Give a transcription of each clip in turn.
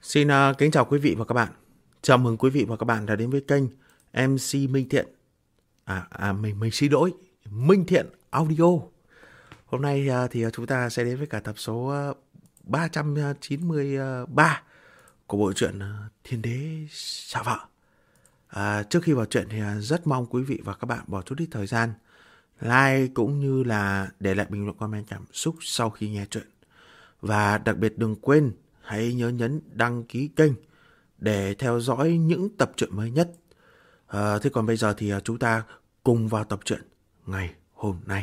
Xin kính chào quý vị và các bạn. Chào mừng quý vị và các bạn đã đến với kênh MC Minh Thiện. Mình xin lỗi, Minh Thiện Audio. Hôm nay thì chúng ta sẽ đến với cả tập số 393 của bộ truyện Thiên Đế Xạ Vợ. Trước khi vào truyện thì rất mong quý vị và các bạn bỏ chút ít thời gian like cũng như là để lại bình luận comment cảm xúc sau khi nghe truyện. Và đặc biệt đừng quên hãy nhớ nhấn đăng ký kênh để theo dõi những tập truyện mới nhất. Thế còn bây giờ thì chúng ta cùng vào tập truyện ngày hôm nay.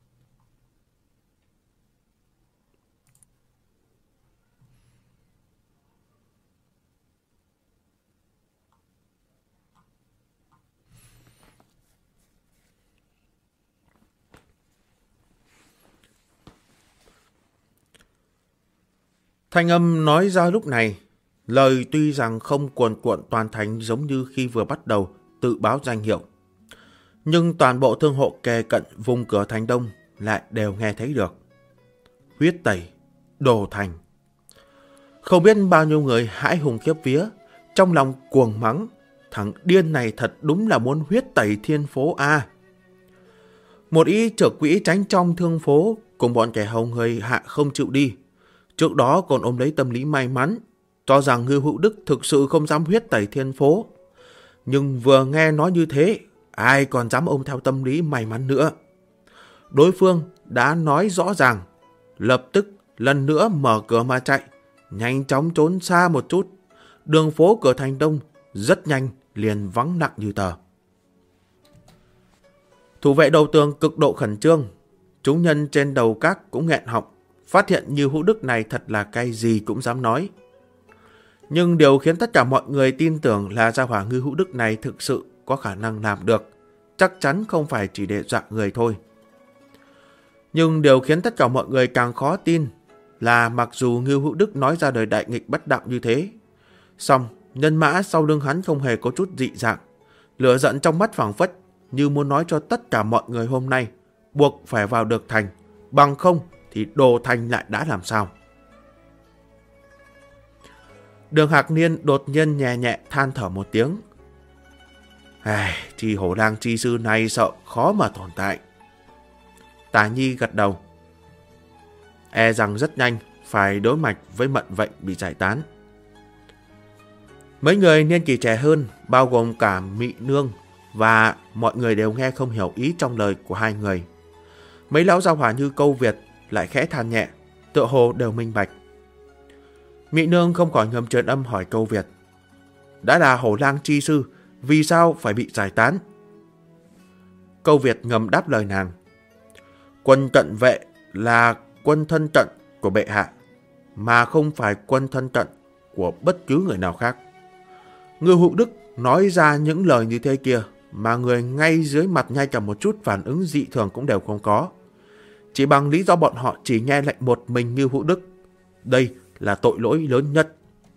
Thanh âm nói ra lúc này, lời tuy rằng không cuồn cuộn toàn thành giống như khi vừa bắt đầu tự báo danh hiệu, nhưng toàn bộ thương hộ kề cận vùng cửa thành đông lại đều nghe thấy được. Huyết tẩy, đồ thành. Không biết bao nhiêu người hãi hùng khiếp vía, trong lòng cuồng mắng, thằng điên này thật đúng là muốn huyết tẩy thiên phố a. Một ý trưởng quỹ tránh trong thương phố cùng bọn kẻ hầu người hạ không chịu đi. Trước đó còn ôm lấy tâm lý may mắn, cho rằng Ngưu Hữu Đức thực sự không dám huyết tẩy thiên phố. Nhưng vừa nghe nói như thế, ai còn dám ôm theo tâm lý may mắn nữa. Đối phương đã nói rõ ràng, lập tức lần nữa mở cửa mà chạy, nhanh chóng trốn xa một chút. Đường phố cửa thành đông rất nhanh liền vắng lặng như tờ. Thủ vệ đầu tường cực độ khẩn trương, chúng nhân trên đầu các cũng nghẹn họng, phát hiện Ngưu Hữu Đức này thật là cái gì cũng dám nói. Nhưng điều khiến tất cả mọi người tin tưởng là gia hỏa Ngưu Hữu Đức này thực sự có khả năng làm được, chắc chắn không phải chỉ để dọa người thôi. Nhưng điều khiến tất cả mọi người càng khó tin là mặc dù Ngưu Hữu Đức nói ra đời đại nghịch bất đạo như thế, song nhân mã sau lưng hắn không hề có chút dị dạng, lửa giận trong mắt phảng phất như muốn nói cho tất cả mọi người hôm nay buộc phải vào được thành, bằng không thì đồ thành lại đã làm sao. Đường Hạc Niên đột nhiên nhẹ nhẹ than thở một tiếng. Chi hổ lang chi sư này sợ khó mà tồn tại. Tà Nhi gật đầu. E rằng rất nhanh phải đối mặt với mệnh vận bị giải tán. Mấy người niên kỷ trẻ hơn, bao gồm cả Mị Nương, và mọi người đều nghe không hiểu ý trong lời của hai người. Mấy lão giao hỏa như Câu Việt lại khẽ than nhẹ, tựa hồ đều minh bạch. Mị Nương không khỏi ngầm truyền âm hỏi Câu Việt. Đã là hổ lang chi sư, vì sao phải bị giải tán? Câu Việt ngầm đáp lời nàng. Quân cận vệ là quân thân cận của bệ hạ, mà không phải quân thân cận của bất cứ người nào khác. Ngưu Hữu Đức nói ra những lời như thế kia mà người ngay dưới mặt ngay cả một chút phản ứng dị thường cũng đều không có. Chỉ bằng lý do bọn họ chỉ nghe lệnh một mình Ngưu Hữu Đức. Đây là tội lỗi lớn nhất.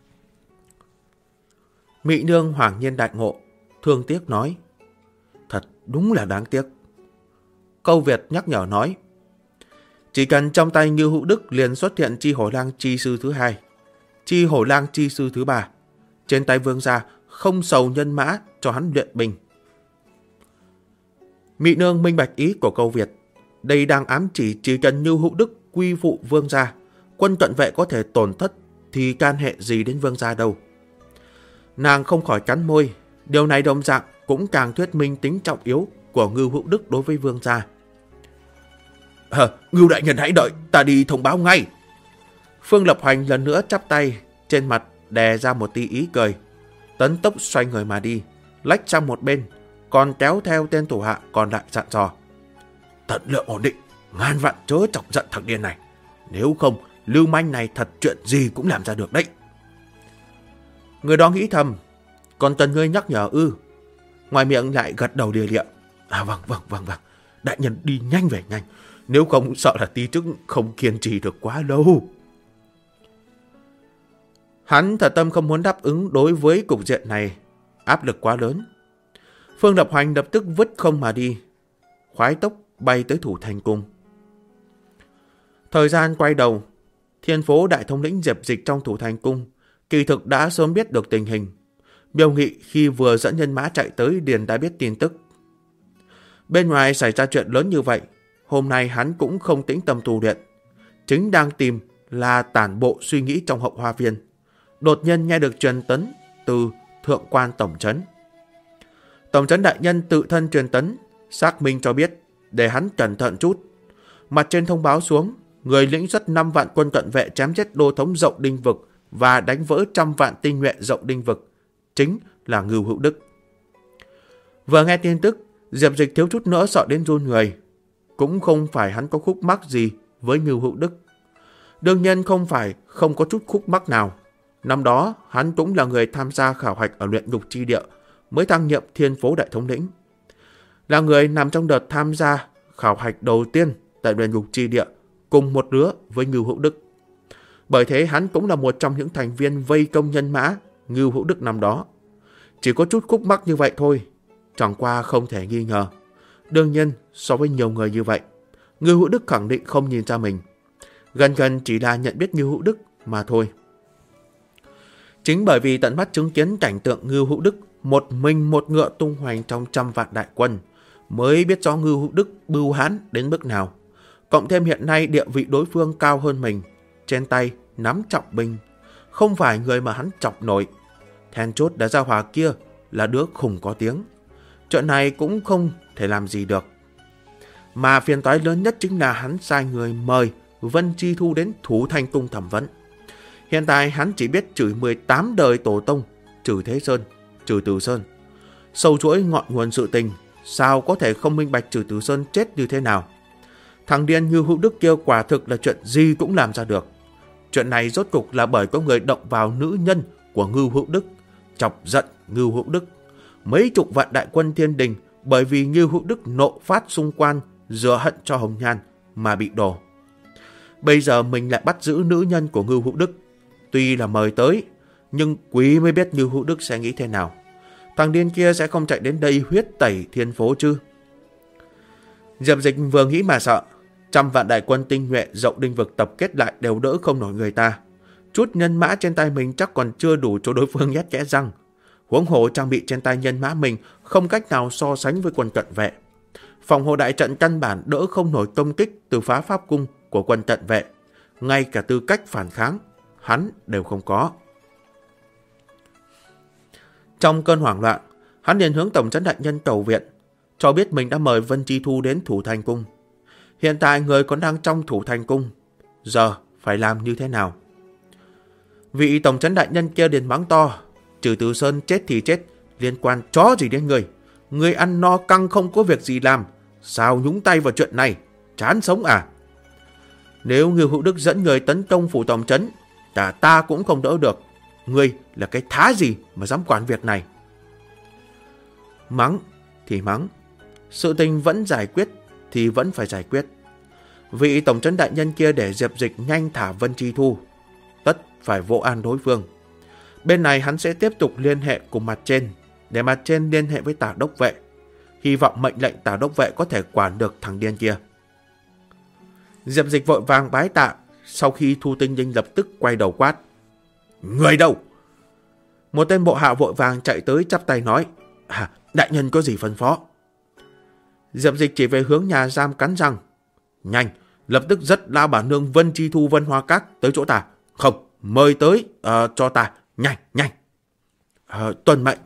Mị Nương hoàng nhiên đại ngộ, thương tiếc nói. Thật đúng là đáng tiếc. Câu Việt nhắc nhở nói. Chỉ cần trong tay Ngưu Hữu Đức liền xuất hiện chi hổ lang chi sư thứ hai, chi hổ lang chi sư thứ ba. Trên tay vương gia không sầu nhân mã cho hắn luyện binh. Mị Nương minh bạch ý của Câu Việt. Đây đang ám chỉ cần Ngưu Hữu Đức quy phụ vương gia, quân cận vệ có thể tổn thất thì can hệ gì đến vương gia đâu. Nàng không khỏi cắn môi. Điều này đồng dạng cũng càng thuyết minh tính trọng yếu của Ngưu Hữu Đức đối với vương gia. Ngưu đại nhân hãy đợi, ta đi thông báo ngay. Phương Lập Hoành lần nữa chắp tay, trên mặt đè ra một tí ý cười, tấn tốc xoay người mà đi, lách sang một bên, còn kéo theo tên thủ hạ còn lại dặn dò. Tận lượng ổn định, ngàn vạn chớ chọc giận thằng điên này, nếu không lưu manh này thật chuyện gì cũng làm ra được đấy. Người đó nghĩ thầm, còn Tần ngươi nhắc nhở ư? Ngoài miệng lại gật đầu đìa địa. Vâng, đại nhân đi nhanh về nhanh, nếu không sợ là tí chức không kiên trì được quá lâu. Hắn thật tâm không muốn đáp ứng đối với cục diện này, áp lực quá lớn. Phương Lập Hoành lập tức vứt không mà đi, khoái tốc bay tới thủ thành cung. Thời gian quay đầu, Thiên phố đại thống lĩnh Diệp Dịch trong thủ thành cung kỳ thực đã sớm biết được tình hình. Miêu Nghị khi vừa dẫn nhân mã chạy tới liền đã biết tin tức. Bên ngoài xảy ra chuyện lớn như vậy, hôm nay hắn cũng không tĩnh tâm tu luyện. Chính đang tìm là tản bộ suy nghĩ trong hậu hoa viên. Đột nhiên nghe được truyền tấn từ thượng quan tổng trấn. Tổng trấn đại nhân tự thân truyền tấn, xác minh cho biết để hắn cẩn thận chút. Mặt trên thông báo xuống, người lĩnh xuất 5 vạn quân cận vệ chém chết đô thống Dậu Đinh Vực và đánh vỡ 100 vạn tinh nhuệ Dậu Đinh Vực, chính là Ngưu Hữu Đức. Vừa nghe tin tức, Diệp Dịch thiếu chút nữa sợ đến run người. Cũng không phải hắn có khúc mắc gì với Ngưu Hữu Đức. Đương nhiên không phải không có chút khúc mắc nào. Năm đó, hắn cũng là người tham gia khảo hạch ở luyện ngục chi địa, mới thăng nhiệm Thiên Phố Đại Thống lĩnh. Là người nằm trong đợt tham gia khảo hạch đầu tiên tại luyện ngục chi địa, cùng một lứa với Ngưu Hữu Đức. Bởi thế hắn cũng là một trong những thành viên vây công nhân mã Ngưu Hữu Đức năm đó. Chỉ có chút khúc mắc như vậy thôi, chẳng qua không thể nghi ngờ. Đương nhiên, so với nhiều người như vậy, Ngưu Hữu Đức khẳng định không nhìn ra mình. Gần gần chỉ là nhận biết Ngưu Hữu Đức mà thôi. Chính bởi vì tận mắt chứng kiến cảnh tượng Ngưu Hữu Đức một mình một ngựa tung hoành trong 100 vạn đại quân, mới biết rõ Ngưu Hữu Đức bưu hãn đến mức nào. Cộng thêm hiện nay địa vị đối phương cao hơn mình, trên tay nắm trọng binh, không phải người mà hắn chọc nổi. Then chốt đã ra hỏa kia là đứa khùng có tiếng. Chuyện này cũng không thể làm gì được. Mà phiền toái lớn nhất chính là hắn sai người mời Vân Chi Thu đến Thủ Thanh Cung thẩm vấn. Hiện tại hắn chỉ biết chửi 18 đời tổ tông, chửi Thế Sơn, chửi Từ Sơn. Sâu chuỗi ngọn nguồn sự tình, sao có thể không minh bạch chửi Từ Sơn chết như thế nào. Thằng điên Ngưu Hữu Đức kia quả thực là chuyện gì cũng làm ra được. Chuyện này rốt cục là bởi có người động vào nữ nhân của Ngưu Hữu Đức, chọc giận Ngưu Hữu Đức. Mấy chục vạn đại quân thiên đình bởi vì Ngưu Hữu Đức nộ phát xung quan, rửa hận cho Hồng Nhan mà bị đổ. Bây giờ mình lại bắt giữ nữ nhân của Ngưu Hữu Đức. Tuy là mời tới, nhưng quý mới biết Ngưu Hữu Đức sẽ nghĩ thế nào. Thằng điên kia sẽ không chạy đến đây huyết tẩy thiên phố chứ. Diệp Dịch vừa nghĩ mà sợ. 100 vạn đại quân tinh nhuệ Dậu Đinh Vực tập kết lại đều đỡ không nổi người ta. Chút nhân mã trên tay mình chắc còn chưa đủ cho đối phương nhét kẽ răng. Huống hồ trang bị trên tay nhân mã mình không cách nào so sánh với quân cận vệ. Phòng hộ đại trận căn bản đỡ không nổi công kích từ phá pháp cung của quân cận vệ. Ngay cả tư cách phản kháng, hắn đều không có. Trong cơn hoảng loạn, hắn liền hướng tổng trấn đại nhân cầu viện, cho biết mình đã mời Vân Chi Thu đến Thủ Thanh Cung. Hiện tại người còn đang trong Thủ Thanh Cung, giờ phải làm như thế nào? Vị tổng trấn đại nhân kia liền mắng to, trừ Từ Sơn chết thì chết, liên quan chó gì đến người? Người ăn no căng không có việc gì làm, sao nhúng tay vào chuyện này? Chán sống à? Nếu Ngưu Hữu Đức dẫn người tấn công phủ tổng trấn, cả ta cũng không đỡ được. Ngươi là cái thá gì mà dám quản việc này? Mắng thì mắng, sự tình vẫn giải quyết thì vẫn phải giải quyết. Vị tổng trấn đại nhân kia để Diệp Dịch nhanh thả Vân Chi Thu, tất phải vô an đối phương. Bên này hắn sẽ tiếp tục liên hệ cùng mặt trên, để mặt trên liên hệ với tả đốc vệ, hy vọng mệnh lệnh tả đốc vệ có thể quản được thằng điên kia. Diệp Dịch vội vàng bái tạ, sau khi Thu Tinh Linh lập tức quay đầu quát, người đâu? Một tên bộ hạ vội vàng chạy tới chắp tay nói, đại nhân có gì phân phó? Diệp Dịch chỉ về hướng nhà giam cắn răng, nhanh, lập tức dắt La bà nương Vân Chi Thu Vân Hoa Các tới chỗ ta. Không, mời tới cho ta, nhanh, nhanh. Tuân mệnh.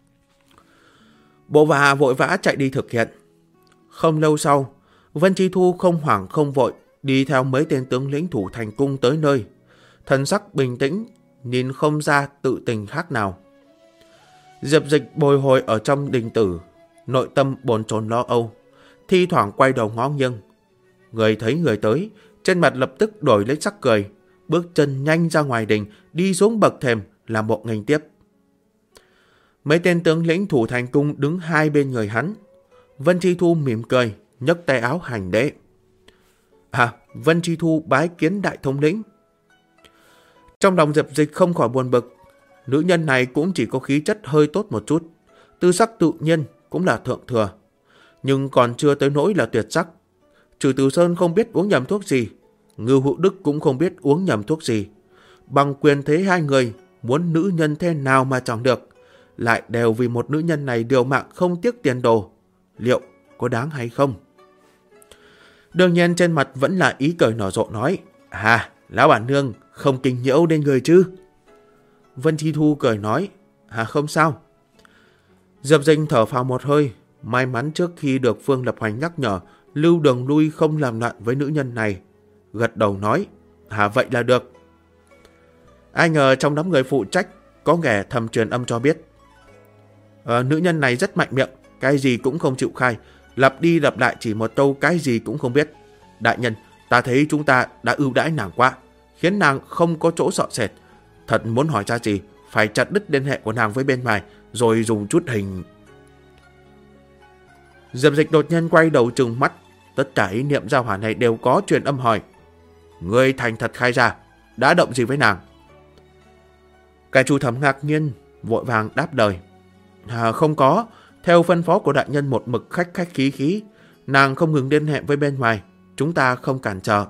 Bộ hạ vội vã chạy đi thực hiện. Không lâu sau, Vân Chi Thu không hoảng không vội đi theo mấy tên tướng lĩnh Thủ Thành Cung tới nơi, thần sắc bình tĩnh, nhìn không ra tự tình khác nào. Diệp Dịch bồi hồi ở trong đình tử, nội tâm bồn chồn lo âu, thi thoảng quay đầu ngó nghiêng. Người thấy người tới, trên mặt lập tức đổi lấy sắc cười, bước chân nhanh ra ngoài đình, đi xuống bậc thềm làm bộ nghênh tiếp. Mấy tên tướng lĩnh Thủ Thành Cung đứng hai bên người hắn. Vân Chi Thu mỉm cười, nhấc tay áo hành lễ. Vân Chi Thu bái kiến đại thống lĩnh. Trong lòng Diệp Dịch không khỏi buồn bực. Nữ nhân này cũng chỉ có khí chất hơi tốt một chút, tư sắc tự nhiên cũng là thượng thừa, nhưng còn chưa tới nỗi là tuyệt sắc. Trừ Từ Sơn không biết uống nhầm thuốc gì, Ngưu Hữu Đức cũng không biết uống nhầm thuốc gì. Bằng quyền thế hai người, muốn nữ nhân thế nào mà chẳng được, lại đều vì một nữ nhân này liều mạng không tiếc tiền đồ. Liệu có đáng hay không? Đương nhiên trên mặt vẫn là ý cười nở rộ nói, lão bản nương không kinh nhiễu đến người chứ? Vân Chi Thu cười nói, không sao. Diệp Dinh thở phào một hơi, may mắn trước khi được Phương Lập Hoành nhắc nhở lưu đường lui không làm loạn với nữ nhân này, gật đầu nói, vậy là được. Ai ngờ trong đám người phụ trách có kẻ thầm truyền âm cho biết, nữ nhân này rất mạnh miệng, cái gì cũng không chịu khai, lặp đi lặp lại chỉ một câu cái gì cũng không biết. Đại nhân, ta thấy chúng ta đã ưu đãi nàng quá, khiến nàng không có chỗ sợ sệt. Thật muốn hỏi ra gì, phải chặt đứt liên hệ của nàng với bên ngoài, rồi dùng chút hình. Diệp Dịch đột nhiên quay đầu trừng mắt, tất cả ý niệm giao hỏa này đều có truyền âm hỏi, ngươi thành thật khai ra, đã động gì với nàng? Cái Chu Thẩm ngạc nhiên, vội vàng đáp lời, không có, theo phân phó của đại nhân một mực khách khí, nàng không ngừng liên hệ với bên ngoài, chúng ta không cản trở.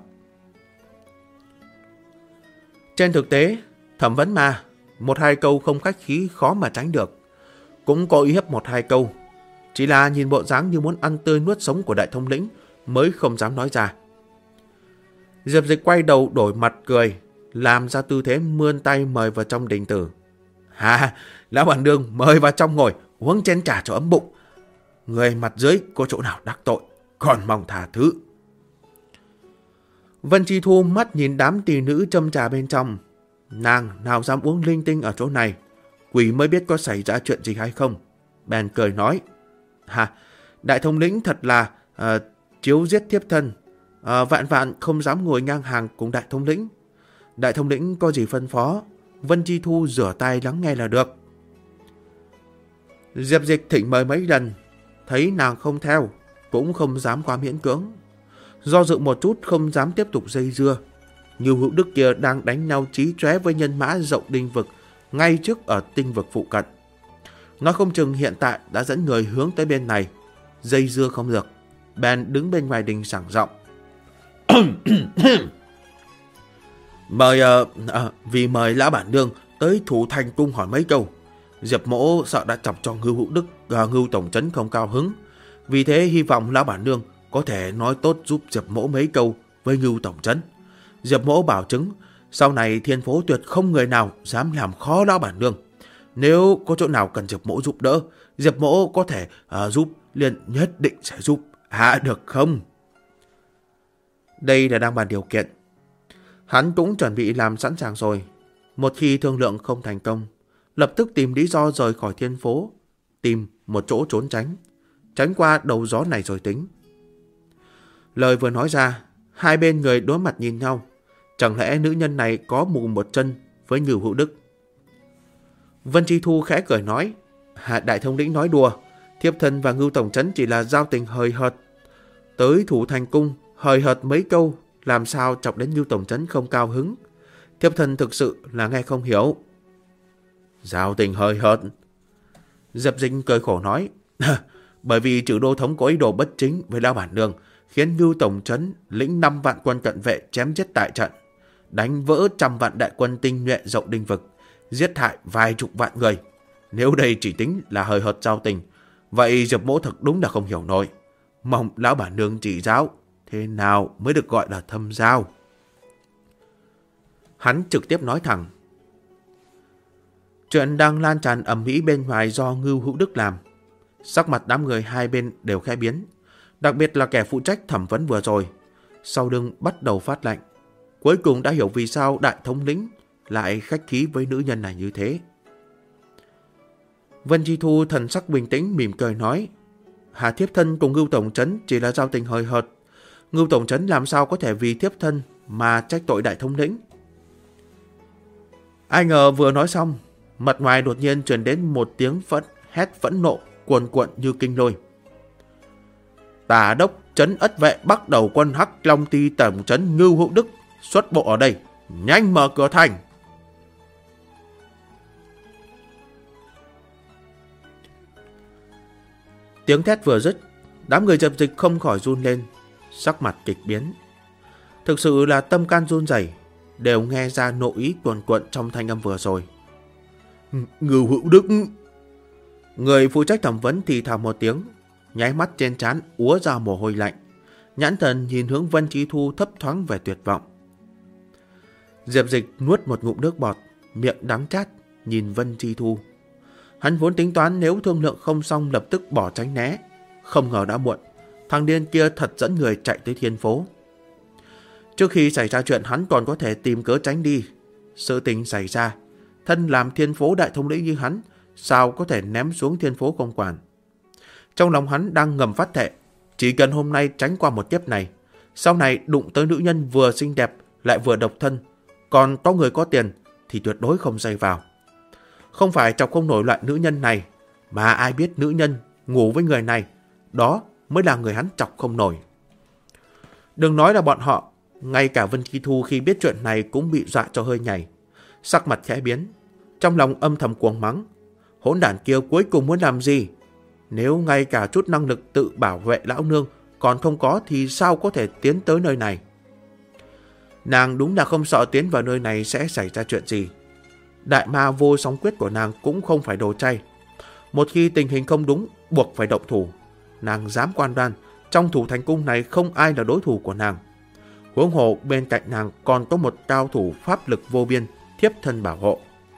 Trên thực tế, thẩm vấn mà, một hai câu không khách khí khó mà tránh được. Cũng có uy hiếp một hai câu, chỉ là nhìn bộ dáng như muốn ăn tươi nuốt sống của đại thống lĩnh mới không dám nói ra. Diệp Dịch quay đầu đổi mặt cười, làm ra tư thế mươn tay mời vào trong đình tử. Lão bản nương mời vào trong ngồi, uống chén trà cho ấm bụng. Người mặt dưới có chỗ nào đắc tội, còn mong tha thứ. Vân Chi Thu mắt nhìn đám tỷ nữ châm trà bên trong. Nàng nào dám uống linh tinh ở chỗ này, quỷ mới biết có xảy ra chuyện gì hay không. Bèn cười nói, đại thống lĩnh thật là chiếu giết thiếp thân, vạn vạn không dám ngồi ngang hàng cùng đại thống lĩnh. Đại thống lĩnh có gì phân phó, Vân Chi Thu rửa tay lắng nghe là được. Diệp Dịch thỉnh mời mấy lần, thấy nàng không theo, cũng không dám quá miễn cưỡng. Do dự một chút không dám tiếp tục dây dưa. Ngưu Hữu Đức kia đang đánh nhau chí chóe với nhân mã Dậu Đinh Vực ngay trước ở tinh vực phụ cận. Nói không chừng hiện tại đã dẫn người hướng tới bên này, dây dưa không được, bèn đứng bên ngoài đình sảng giọng. Mời lão bản nương tới Thủ Thành cung hỏi mấy câu. Diệp mỗ sợ đã chọc cho Ngưu Hữu Đức, Ngưu tổng trấn không cao hứng, vì thế hy vọng lão bản nương có thể nói tốt giúp Diệp mỗ mấy câu với Ngưu tổng trấn. Diệp mỗ bảo chứng sau này thiên phố tuyệt không người nào dám làm khó lão bản nương. Nếu có chỗ nào cần Diệp mỗ giúp đỡ, Diệp mỗ có thể giúp, liền nhất định sẽ giúp. Được không? Đây là đang bàn điều kiện. Hắn cũng chuẩn bị làm sẵn sàng rồi. Một khi thương lượng không thành công, lập tức tìm lý do rời khỏi thiên phố, tìm một chỗ trốn tránh qua đầu gió này rồi tính. Lời vừa nói ra, hai bên người đối mặt nhìn nhau. Chẳng lẽ nữ nhân này có mù một chân với Ngưu Hữu Đức? Vân Chi Thu khẽ cười nói, đại thống lĩnh nói đùa, thiếp thân và Ngưu tổng trấn chỉ là giao tình hời hợt. Tới Thủ Thành cung hời hợt mấy câu, làm sao chọc đến Ngưu tổng trấn không cao hứng? Thiếp thân thực sự là nghe không hiểu. Giao tình hời hợt? Diệp Dinh cười khổ nói, bởi vì Trừ Đô thống có ý đồ bất chính với lão bản nương, khiến Ngưu tổng trấn lĩnh 5 vạn quân cận vệ chém giết tại trận, đánh vỡ 100 vạn đại quân tinh nhuệ Dậu Đinh Vực, giết hại vài chục vạn người. Nếu đây chỉ tính là hời hợt giao tình, vậy Diệp mỗ thật đúng là không hiểu nổi. Mong lão bản nương chỉ giáo, thế nào mới được gọi là thâm giao? Hắn trực tiếp nói thẳng, chuyện đang lan tràn ầm ĩ bên ngoài do Ngưu Hữu Đức làm. Sắc mặt đám người hai bên đều khẽ biến, đặc biệt là kẻ phụ trách thẩm vấn vừa rồi, sau lưng bắt đầu phát lạnh. Cuối cùng đã hiểu vì sao đại thống lĩnh lại khách khí với nữ nhân này như thế. Vân Chi Thu thần sắc bình tĩnh mỉm cười nói, thiếp thân cùng Ngưu tổng trấn chỉ là giao tình hời hợt. Ngưu tổng trấn làm sao có thể vì thiếp thân mà trách tội đại thống lĩnh? Ai ngờ vừa nói xong, mặt ngoài đột nhiên truyền đến một tiếng hét phẫn nộ cuồn cuộn như kinh lôi. Tả đốc trấn ất vệ bắt đầu quân Hắc Long Ti tổng trấn Ngưu Hữu Đức xuất bộ ở đây, nhanh mở cửa thành. Tiếng thét vừa dứt, đám người Diệp Dịch không khỏi run lên, sắc mặt kịch biến. Thực sự là tâm can run rẩy, đều nghe ra nội ý cuồn cuộn trong thanh âm vừa rồi. Ngưu Hữu Đức. Người phụ trách thẩm vấn thì thào một tiếng, nháy mắt trên trán úa ra mồ hôi lạnh, nhãn thần nhìn hướng Vân Chi Thu thấp thoáng vẻ tuyệt vọng. Diệp Dịch nuốt một ngụm nước bọt, miệng đắng chát nhìn Vân Chi Thu. Hắn vốn tính toán nếu thương lượng không xong lập tức bỏ tránh né, không ngờ đã muộn. Thằng điên kia thật dẫn người chạy tới Thiên Phố. Trước khi xảy ra chuyện hắn còn có thể tìm cớ tránh đi. Sự tình xảy ra, thân làm Thiên Phố đại thống lĩnh như hắn sao có thể ném xuống Thiên Phố không quản. Trong lòng hắn đang ngầm phát thệ, chỉ cần hôm nay tránh qua một kiếp này, sau này đụng tới nữ nhân vừa xinh đẹp lại vừa độc thân, còn có người có tiền thì tuyệt đối không dây vào. Không phải chọc không nổi loại nữ nhân này, mà ai biết nữ nhân ngủ với người này, đó mới là người hắn chọc không nổi. Đừng nói là bọn họ, ngay cả Vân Chi Thu khi biết chuyện này cũng bị dọa cho hơi nhảy, sắc mặt khẽ biến, trong lòng âm thầm cuồng mắng. Hỗn đản kia cuối cùng muốn làm gì? Nếu ngay cả chút năng lực tự bảo vệ lão nương còn không có thì sao có thể tiến tới nơi này? Nàng đúng là không sợ tiến vào nơi này sẽ xảy ra chuyện gì. Đại ma vô song quyết của nàng cũng không phải đồ chay. Một khi tình hình không đúng, buộc phải động thủ. Nàng dám quan đoan, trong thủ thành cung này không ai là đối thủ của nàng. Huống hồ bên cạnh nàng còn có một cao thủ pháp lực vô biên, thiếp thân bảo hộ.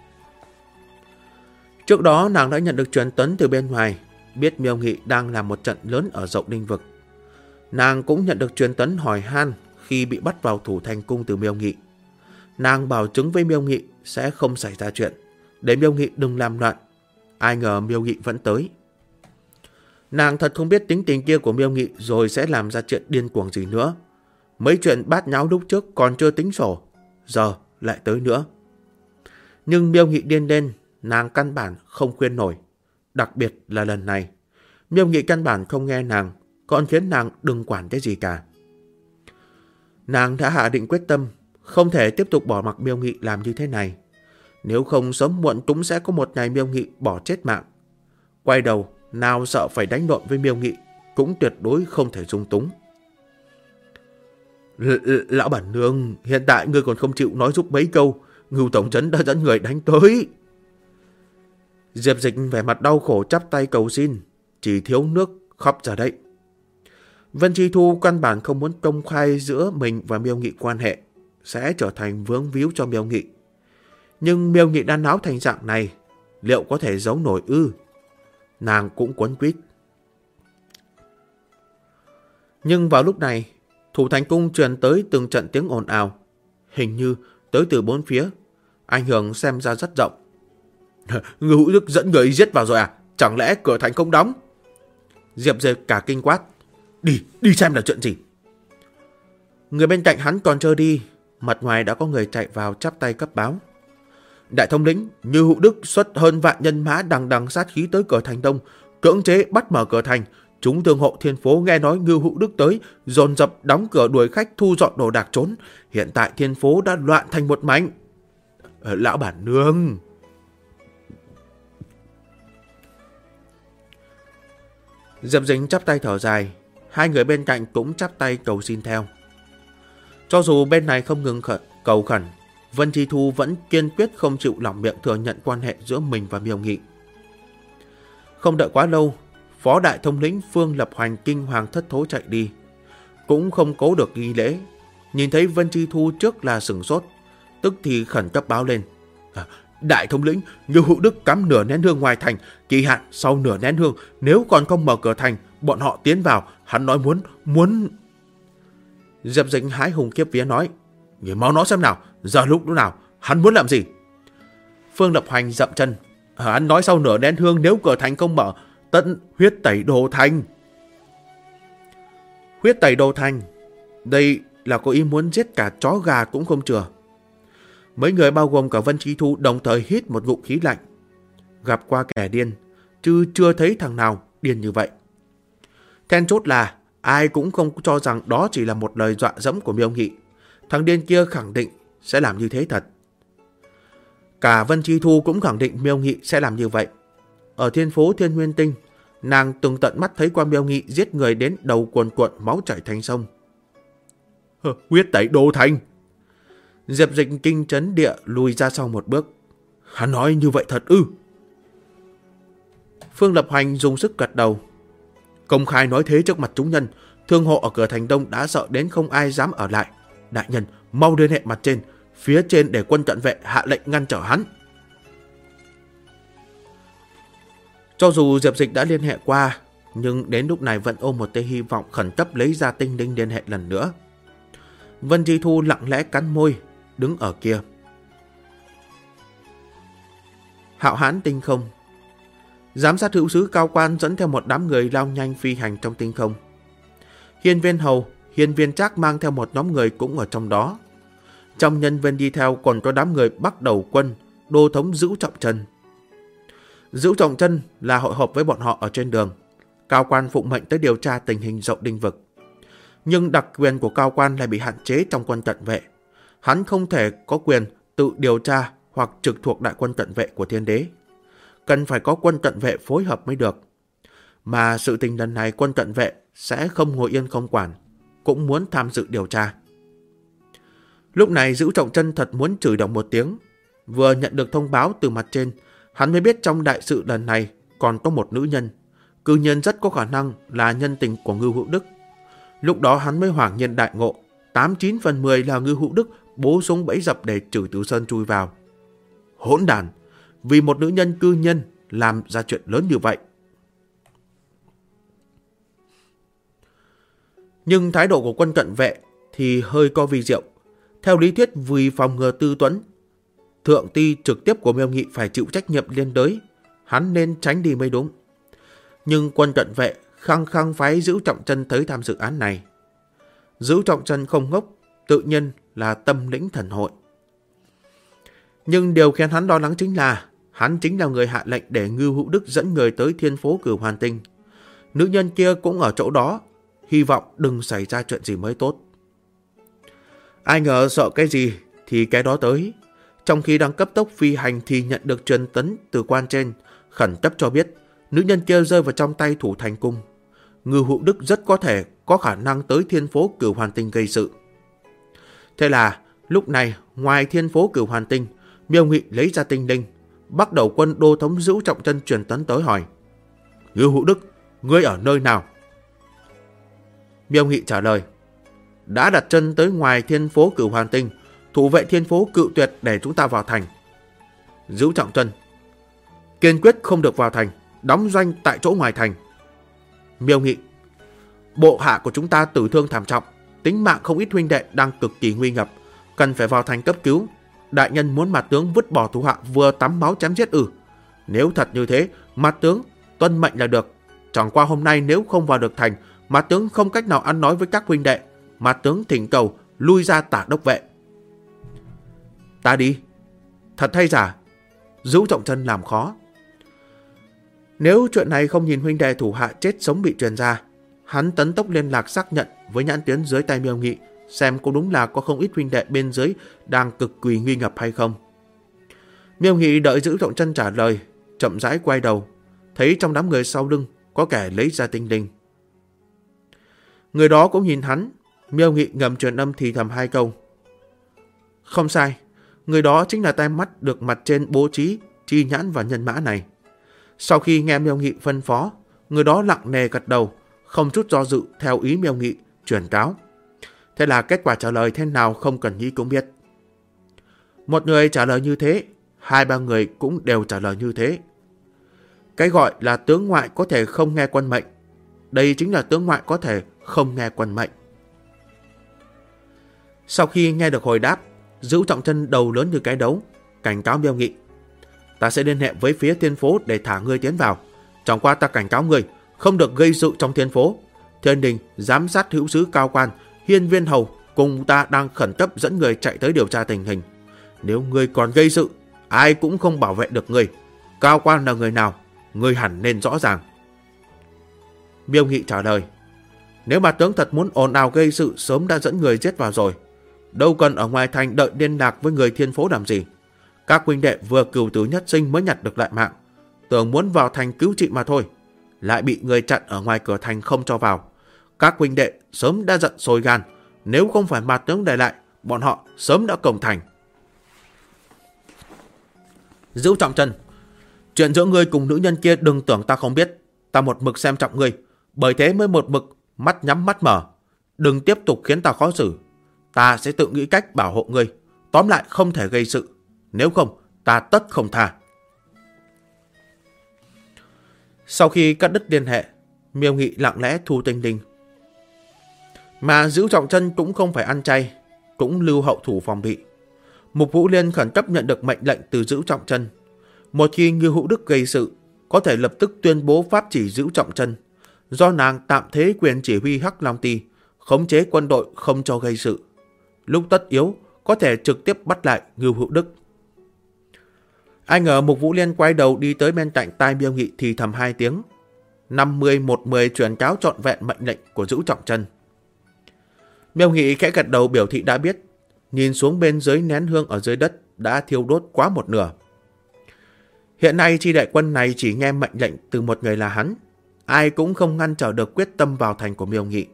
Trước đó nàng đã nhận được truyền tấn từ bên ngoài, biết Miêu Nghị đang làm một trận lớn ở Dậu Ninh Vực. Nàng cũng nhận được truyền tấn hỏi han khi bị bắt vào thủ thành cung từ Miêu Nghị. Nàng bảo chứng với Miêu Nghị sẽ không xảy ra chuyện, để Miêu Nghị đừng làm loạn. Ai ngờ Miêu Nghị vẫn tới. Nàng thật không biết tính tình kia của Miêu Nghị rồi sẽ làm ra chuyện điên cuồng gì nữa. Mấy chuyện bát nháo lúc trước còn chưa tính sổ, giờ lại tới nữa. Nhưng Miêu Nghị điên lên, nàng căn bản không khuyên nổi. Đặc biệt là lần này, Miêu Nghị căn bản không nghe nàng, còn khiến nàng đừng quản cái gì cả. Nàng đã hạ định quyết tâm, không thể tiếp tục bỏ mặc Miêu Nghị làm như thế này. Nếu không sớm muộn cũng sẽ có một ngày Miêu Nghị bỏ chết mạng. Quay đầu, nào sợ phải đánh lộn với Miêu Nghị, cũng tuyệt đối không thể dung túng. Lão bản nương, hiện tại ngươi còn không chịu nói giúp mấy câu, Ngưu tổng trấn đã dẫn người đánh tới. Diệp Dịch vẻ mặt đau khổ chắp tay cầu xin, chỉ thiếu nước khóc ra đấy. Vân Chi Thu căn bản không muốn công khai giữa mình và Miêu Nghị quan hệ, sẽ trở thành vướng víu cho Miêu Nghị. Nhưng Miêu Nghị đã náo thành dạng này, liệu có thể giấu nổi ư? Nàng cũng quấn quýt. Nhưng vào lúc này, thủ thành cung truyền tới từng trận tiếng ồn ào, hình như tới từ bốn phía, ảnh hưởng xem ra rất rộng. Ngưu Hữu Đức dẫn người giết vào rồi à? Chẳng lẽ cửa thành không đóng? Diệp Dịch cả kinh quát. Đi xem là chuyện gì. Người bên cạnh hắn còn chưa đi, mặt ngoài đã có người chạy vào chắp tay cấp báo. Đại thống lĩnh Ngưu Hữu Đức xuất hơn vạn nhân mã đằng đằng sát khí tới cửa thành đông, cưỡng chế bắt mở cửa thành. Chúng thương hộ Thiên Phố nghe nói Ngưu Hữu Đức tới, dồn dập đóng cửa đuổi khách thu dọn đồ đạc trốn. Hiện tại Thiên Phố đã loạn thành một mảnh. Lão bản nương. Diệp Dính chắp tay thở dài, hai người bên cạnh cũng chắp tay cầu xin theo. Cho dù bên này không ngừng cầu khẩn, Vân Chi Thu vẫn kiên quyết không chịu lỏng miệng thừa nhận quan hệ giữa mình và Miêu Nghị. Không đợi quá lâu, phó đại thông lĩnh Phương Lập Hoành kinh hoàng thất thố chạy đi, cũng không cố được nghi lễ. Nhìn thấy Vân Chi Thu trước là sửng sốt, tức thì khẩn cấp báo lên. Đại thống lĩnh, Ngưu Hữu Đức cắm nửa nén hương ngoài thành, kỳ hạn sau nửa nén hương, nếu còn không mở cửa thành, bọn họ tiến vào, hắn nói muốn... Diệp Dính hái hùng kiếp vía nói, người mau nói xem nào, giờ lúc nào, hắn muốn làm gì? Phương Lập Hoành dậm chân, hắn nói sau nửa nén hương nếu cửa thành không mở, tận huyết tẩy đồ thành. Huyết tẩy đồ thành, đây là có ý muốn giết cả chó gà cũng không chừa. Mấy người bao gồm cả Vân Chi Thu đồng thời hít một ngụm khí lạnh. Gặp qua kẻ điên, chứ chưa thấy thằng nào điên như vậy. Then chốt là ai cũng không cho rằng đó chỉ là một lời dọa dẫm của Miêu Nghị. Thằng điên kia khẳng định sẽ làm như thế thật. Cả Vân Chi Thu cũng khẳng định Miêu Nghị sẽ làm như vậy. Ở Thiên Phố Thiên Nguyên Tinh, nàng từng tận mắt thấy qua Miêu Nghị giết người đến đầu cuồn cuộn máu chảy thành sông. Huyết tẩy đồ thành. Diệp Dịch kinh chấn địa lùi ra sau một bước. Hắn nói như vậy thật ư? Phương Lập Hoành dùng sức gật đầu. Công khai nói thế trước mặt chúng nhân, thương hộ ở cửa thành đông đã sợ đến không ai dám ở lại. Đại nhân, mau liên hệ mặt trên, phía trên để quân cận vệ hạ lệnh ngăn trở hắn. Cho dù Diệp Dịch đã liên hệ qua, nhưng đến lúc này vẫn ôm một tia hy vọng khẩn cấp lấy ra tinh linh liên hệ lần nữa. Vân Chi Thu lặng lẽ cắn môi, đứng ở kia. Hạo Hãn tinh không. Giám sát hữu sứ cao quan dẫn theo một đám người lao nhanh phi hành trong tinh không. Hiên Viên Hầu, Hiên Viên Trác mang theo một nhóm người cũng ở trong đó. Trong nhân viên đi theo còn có đám người Bắc Đầu Quân, Đô Thống Dữu Trọng Chân. Dữu Trọng Chân là hội họp với bọn họ ở trên đường. Cao quan phụng mệnh tới điều tra tình hình Dậu Đinh Vực. Nhưng đặc quyền của cao quan lại bị hạn chế trong quân cận vệ. Hắn không thể có quyền tự điều tra hoặc trực thuộc đại quân cận vệ của Thiên Đế. Cần phải có quân cận vệ phối hợp mới được. Mà sự tình lần này quân cận vệ sẽ không ngồi yên không quản, cũng muốn tham dự điều tra. Lúc này Dữu Trọng Chân thật muốn chửi đồng một tiếng. Vừa nhận được thông báo từ mặt trên, hắn mới biết trong đại sự lần này còn có một nữ nhân. Cư nhiên rất có khả năng là nhân tình của Ngưu Hữu Đức. Lúc đó hắn mới hoảng nhiên đại ngộ, 89 phần 10 là Ngưu Hữu Đức bố súng bẫy dập để chửi Từ Sơn chui vào. Hỗn đàn, vì một nữ nhân cư nhân làm ra chuyện lớn như vậy. Nhưng thái độ của quân cận vệ thì hơi có vi diệu. Theo lý thuyết vì phòng ngừa tư tuẫn, thượng ty trực tiếp của Miêu Nghị phải chịu trách nhiệm liên đới, hắn nên tránh đi mới đúng. Nhưng quân cận vệ khăng khăng phái Dữu Trọng Chân tới tham dự án này. Dữu Trọng Chân không ngốc, tự nhiên là tâm lĩnh thần hội. Nhưng điều khiến hắn lo lắng chính là hắn chính là người hạ lệnh để Ngưu Hữu Đức dẫn người tới Thiên Phố Cửu Hoàn Tinh. Nữ nhân kia cũng ở chỗ đó, hy vọng đừng xảy ra chuyện gì mới tốt. Ai ngờ sợ cái gì thì cái đó tới. Trong khi đang cấp tốc phi hành thì nhận được truyền tấn từ quan trên, khẩn cấp cho biết nữ nhân kia rơi vào trong tay thủ thành cung. Ngưu Hữu Đức rất có thể có khả năng tới Thiên Phố Cửu Hoàn Tinh gây sự. Thế là lúc này ngoài Thiên Phố Cửu Hoàn Tinh, Miêu Nghị lấy ra tinh linh. Bắc Đầu Quân Đô Thống Dữu Trọng Chân truyền tấn tới hỏi: Ngưu Hữu Đức, ngươi ở nơi nào? Miêu Nghị trả lời: đã đặt chân tới ngoài Thiên Phố Cửu Hoàn Tinh, thủ vệ Thiên Phố cự tuyệt để chúng ta vào thành. Dữu Trọng Chân: kiên quyết không được vào thành, đóng doanh tại chỗ ngoài thành. Miêu Nghị: bộ hạ của chúng ta tử thương thảm trọng, tính mạng không ít huynh đệ đang cực kỳ nguy ngập, cần phải vào thành cấp cứu. Đại nhân muốn mặt tướng vứt bỏ thủ hạ vừa tắm máu chém giết ư? Nếu thật như thế, mặt tướng tuân mệnh là được. Chẳng qua hôm nay nếu không vào được thành, mặt tướng không cách nào ăn nói với các huynh đệ. Mặt tướng thỉnh cầu lui ra Tả Đốc vệ. Ta đi. Thật hay giả? Dữu Trọng Chân làm khó. Nếu chuyện này không nhìn huynh đệ thủ hạ chết sống bị truyền ra, hắn tấn tốc liên lạc xác nhận với nhãn tuyến dưới tay Miêu Nghị, xem có đúng là có không ít huynh đệ bên dưới đang cực kỳ nguy ngập hay không. Miêu Nghị đợi Dữu Trọng Chân trả lời, chậm rãi quay đầu, thấy trong đám người sau lưng có kẻ lấy ra tinh linh. Người đó cũng nhìn hắn. Miêu Nghị ngầm truyền âm thì thầm hai câu. Không sai, người đó chính là tai mắt được mặt trên bố trí chi nhãn và nhân mã này. Sau khi nghe Miêu Nghị phân phó, người đó lặng nề gật đầu, không chút do dự theo ý Miêu Nghị truyền cáo. Thế là kết quả trả lời thế nào không cần nghĩ cũng biết. Một người trả lời như thế, hai ba người cũng đều trả lời như thế. Cái gọi là tướng ngoại có thể không nghe quân mệnh, đây chính là tướng ngoại có thể không nghe quân mệnh. Sau khi nghe được hồi đáp, Dữu Trọng Chân đầu lớn như cái đấu, cảnh cáo Miêu Nghị: ta sẽ liên hệ với phía Thiên Phố để thả ngươi tiến vào. Chẳng qua ta cảnh cáo ngươi không được gây sự trong Thiên Phố. Thiên đình giám sát hữu sứ cao quan Hiên Viên Hầu cùng ta đang khẩn cấp dẫn người chạy tới điều tra tình hình. Nếu ngươi còn gây sự, ai cũng không bảo vệ được ngươi. Cao quan là người nào, ngươi hẳn nên rõ ràng. Miêu Nghị trả lời: nếu mà tướng thật muốn ồn ào gây sự, sớm đã dẫn người giết vào rồi. Đâu cần ở ngoài thành đợi liên lạc với người Thiên Phố làm gì. Các huynh đệ vừa cửu tử nhất sinh mới nhặt được lại mạng, tưởng muốn vào thành cứu trị mà thôi, lại bị người chặn ở ngoài cửa thành không cho vào. Các huynh đệ sớm đã giận sôi gan, nếu không phải mặt tướng để lại, bọn họ sớm đã cổng thành. Giữ Trọng Chân, chuyện giữa ngươi cùng nữ nhân kia đừng tưởng ta không biết. Ta một mực xem trọng ngươi, bởi thế mới một mực mắt nhắm mắt mở. Đừng tiếp tục khiến ta khó xử. Ta sẽ tự nghĩ cách bảo hộ ngươi. Tóm lại không thể gây sự. Nếu không, ta tất không tha. Sau khi cắt đứt liên hệ, Miêu Nghị lặng lẽ thu Tinh Linh. Mà Giữ Trọng Chân cũng không phải ăn chay, cũng lưu hậu thủ phòng bị. Mục Vũ Liên khẩn cấp nhận được mệnh lệnh từ Giữ Trọng Chân. Một khi Ngưu Hữu Đức gây sự, có thể lập tức tuyên bố pháp chỉ Giữ Trọng Chân, do nàng tạm thế quyền chỉ huy Hắc Long Ty, khống chế quân đội không cho gây sự. Lúc tất yếu, có thể trực tiếp bắt lại Ngưu Hữu Đức. Ai ngờ Mục Vũ Liên quay đầu đi tới bên cạnh tai Miêu Nghị thì thầm 2 tiếng. 50-110 truyền cáo trọn vẹn mệnh lệnh của Giữ Trọng Chân. Miêu Nghị khẽ gật đầu biểu thị đã biết, nhìn xuống bên dưới nén hương ở dưới đất đã thiêu đốt quá một nửa. Hiện nay chi đại quân này chỉ nghe mệnh lệnh từ một người là hắn, ai cũng không ngăn trở được quyết tâm vào thành của Miêu Nghị.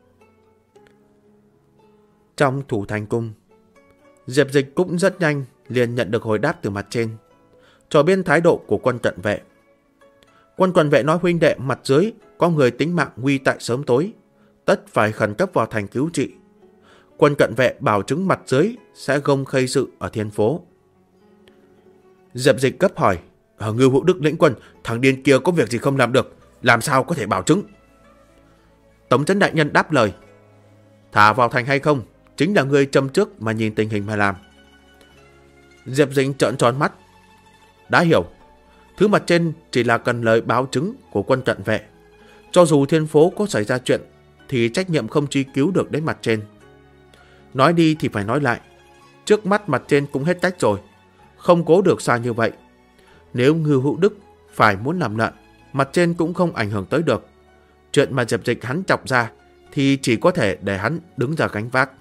Trong thủ thành cung, Diệp Dịch cũng rất nhanh liền nhận được hồi đáp từ mặt trên, cho biết thái độ của quân cận vệ. Quân cận vệ nói huynh đệ mặt dưới có người tính mạng nguy tại sớm tối, tất phải khẩn cấp vào thành cứu trị. Quân cận vệ bảo chứng mặt dưới sẽ gông khây sự ở thiên phố. Diệp Dịch gấp hỏi, Ngưu Hữu Đức lĩnh quân, thằng điên kia có việc gì không làm được, làm sao có thể bảo chứng? Tống Trấn đại nhân đáp lời, thả vào thành hay không chính là ngươi châm trước mà nhìn tình hình mà làm. Diệp Dịch trợn tròn mắt, đã hiểu, thứ mặt trên chỉ là cần lời báo chứng của quân cận vệ. Cho dù thiên phố có xảy ra chuyện thì trách nhiệm không truy cứu được đến mặt trên. Nói đi thì phải nói lại, trước mắt mặt trên cũng hết cách rồi, không cố được xa như vậy. Nếu Ngưu Hữu Đức phải muốn làm loạn, mặt trên cũng không ảnh hưởng tới được. Chuyện mà Diệp Dịch hắn chọc ra thì chỉ có thể để hắn đứng ra gánh vác.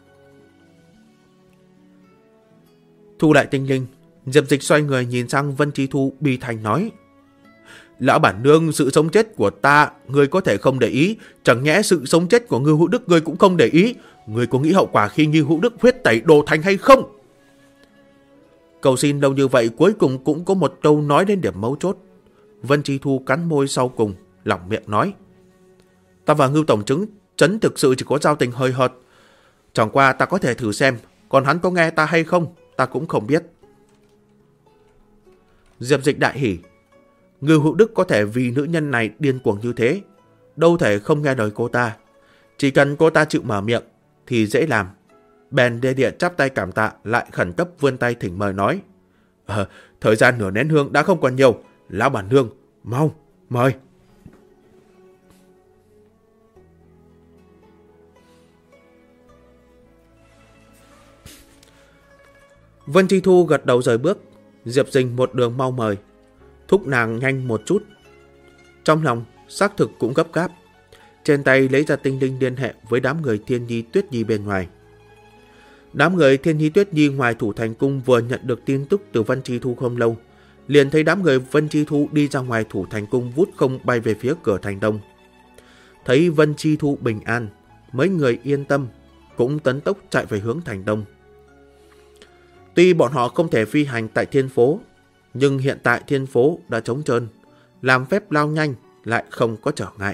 Thu lại Tinh Linh, Diệp Dịch xoay người nhìn sang Vân Chi Thu bi thành nói, lão bản nương, sự sống chết của ta ngươi có thể không để ý, chẳng nhẽ sự sống chết của Ngưu Hữu Đức ngươi cũng không để ý? Ngươi có nghĩ hậu quả khi Ngưu Hữu Đức huyết tẩy đồ thành hay không? Cầu xin lâu như vậy cuối cùng cũng có một câu nói đến điểm mấu chốt. Vân Chi Thu cắn môi sau cùng, lỏng miệng nói, ta và Ngưu tổng chứng chấn thực sự chỉ có giao tình hơi hợt. Chẳng qua ta có thể thử xem, còn hắn có nghe ta hay không ta cũng không biết. Diệp Dịch đại hỉ, Ngưu Hữu Đức có thể vì nữ nhân này điên cuồng như thế, đâu thể không nghe lời cô ta. Chỉ cần cô ta chịu mở miệng thì dễ làm. Bèn đê địa chắp tay cảm tạ, lại khẩn cấp vươn tay thỉnh mời nói, thời gian nửa nén hương đã không còn nhiều, lão bản nương mau mời. Vân Chi Thu gật đầu rời bước. Diệp Dịch một đường mau mời, thúc nàng nhanh một chút. Trong lòng xác thực cũng gấp gáp, trên tay lấy ra Tinh Linh liên hệ với đám người Thiên Nhi Tuyết Nhi bên ngoài. Đám người Thiên Nhi Tuyết Nhi ngoài thủ thành cung vừa nhận được tin tức từ Vân Chi Thu không lâu, liền thấy đám người Vân Chi Thu đi ra ngoài thủ thành cung vút không bay về phía cửa thành đông. Thấy Vân Chi Thu bình an, mấy người yên tâm, cũng tấn tốc chạy về hướng thành đông. Tuy bọn họ không thể phi hành tại thiên phố, nhưng hiện tại thiên phố đã trống trơn, làm phép lao nhanh lại không có trở ngại.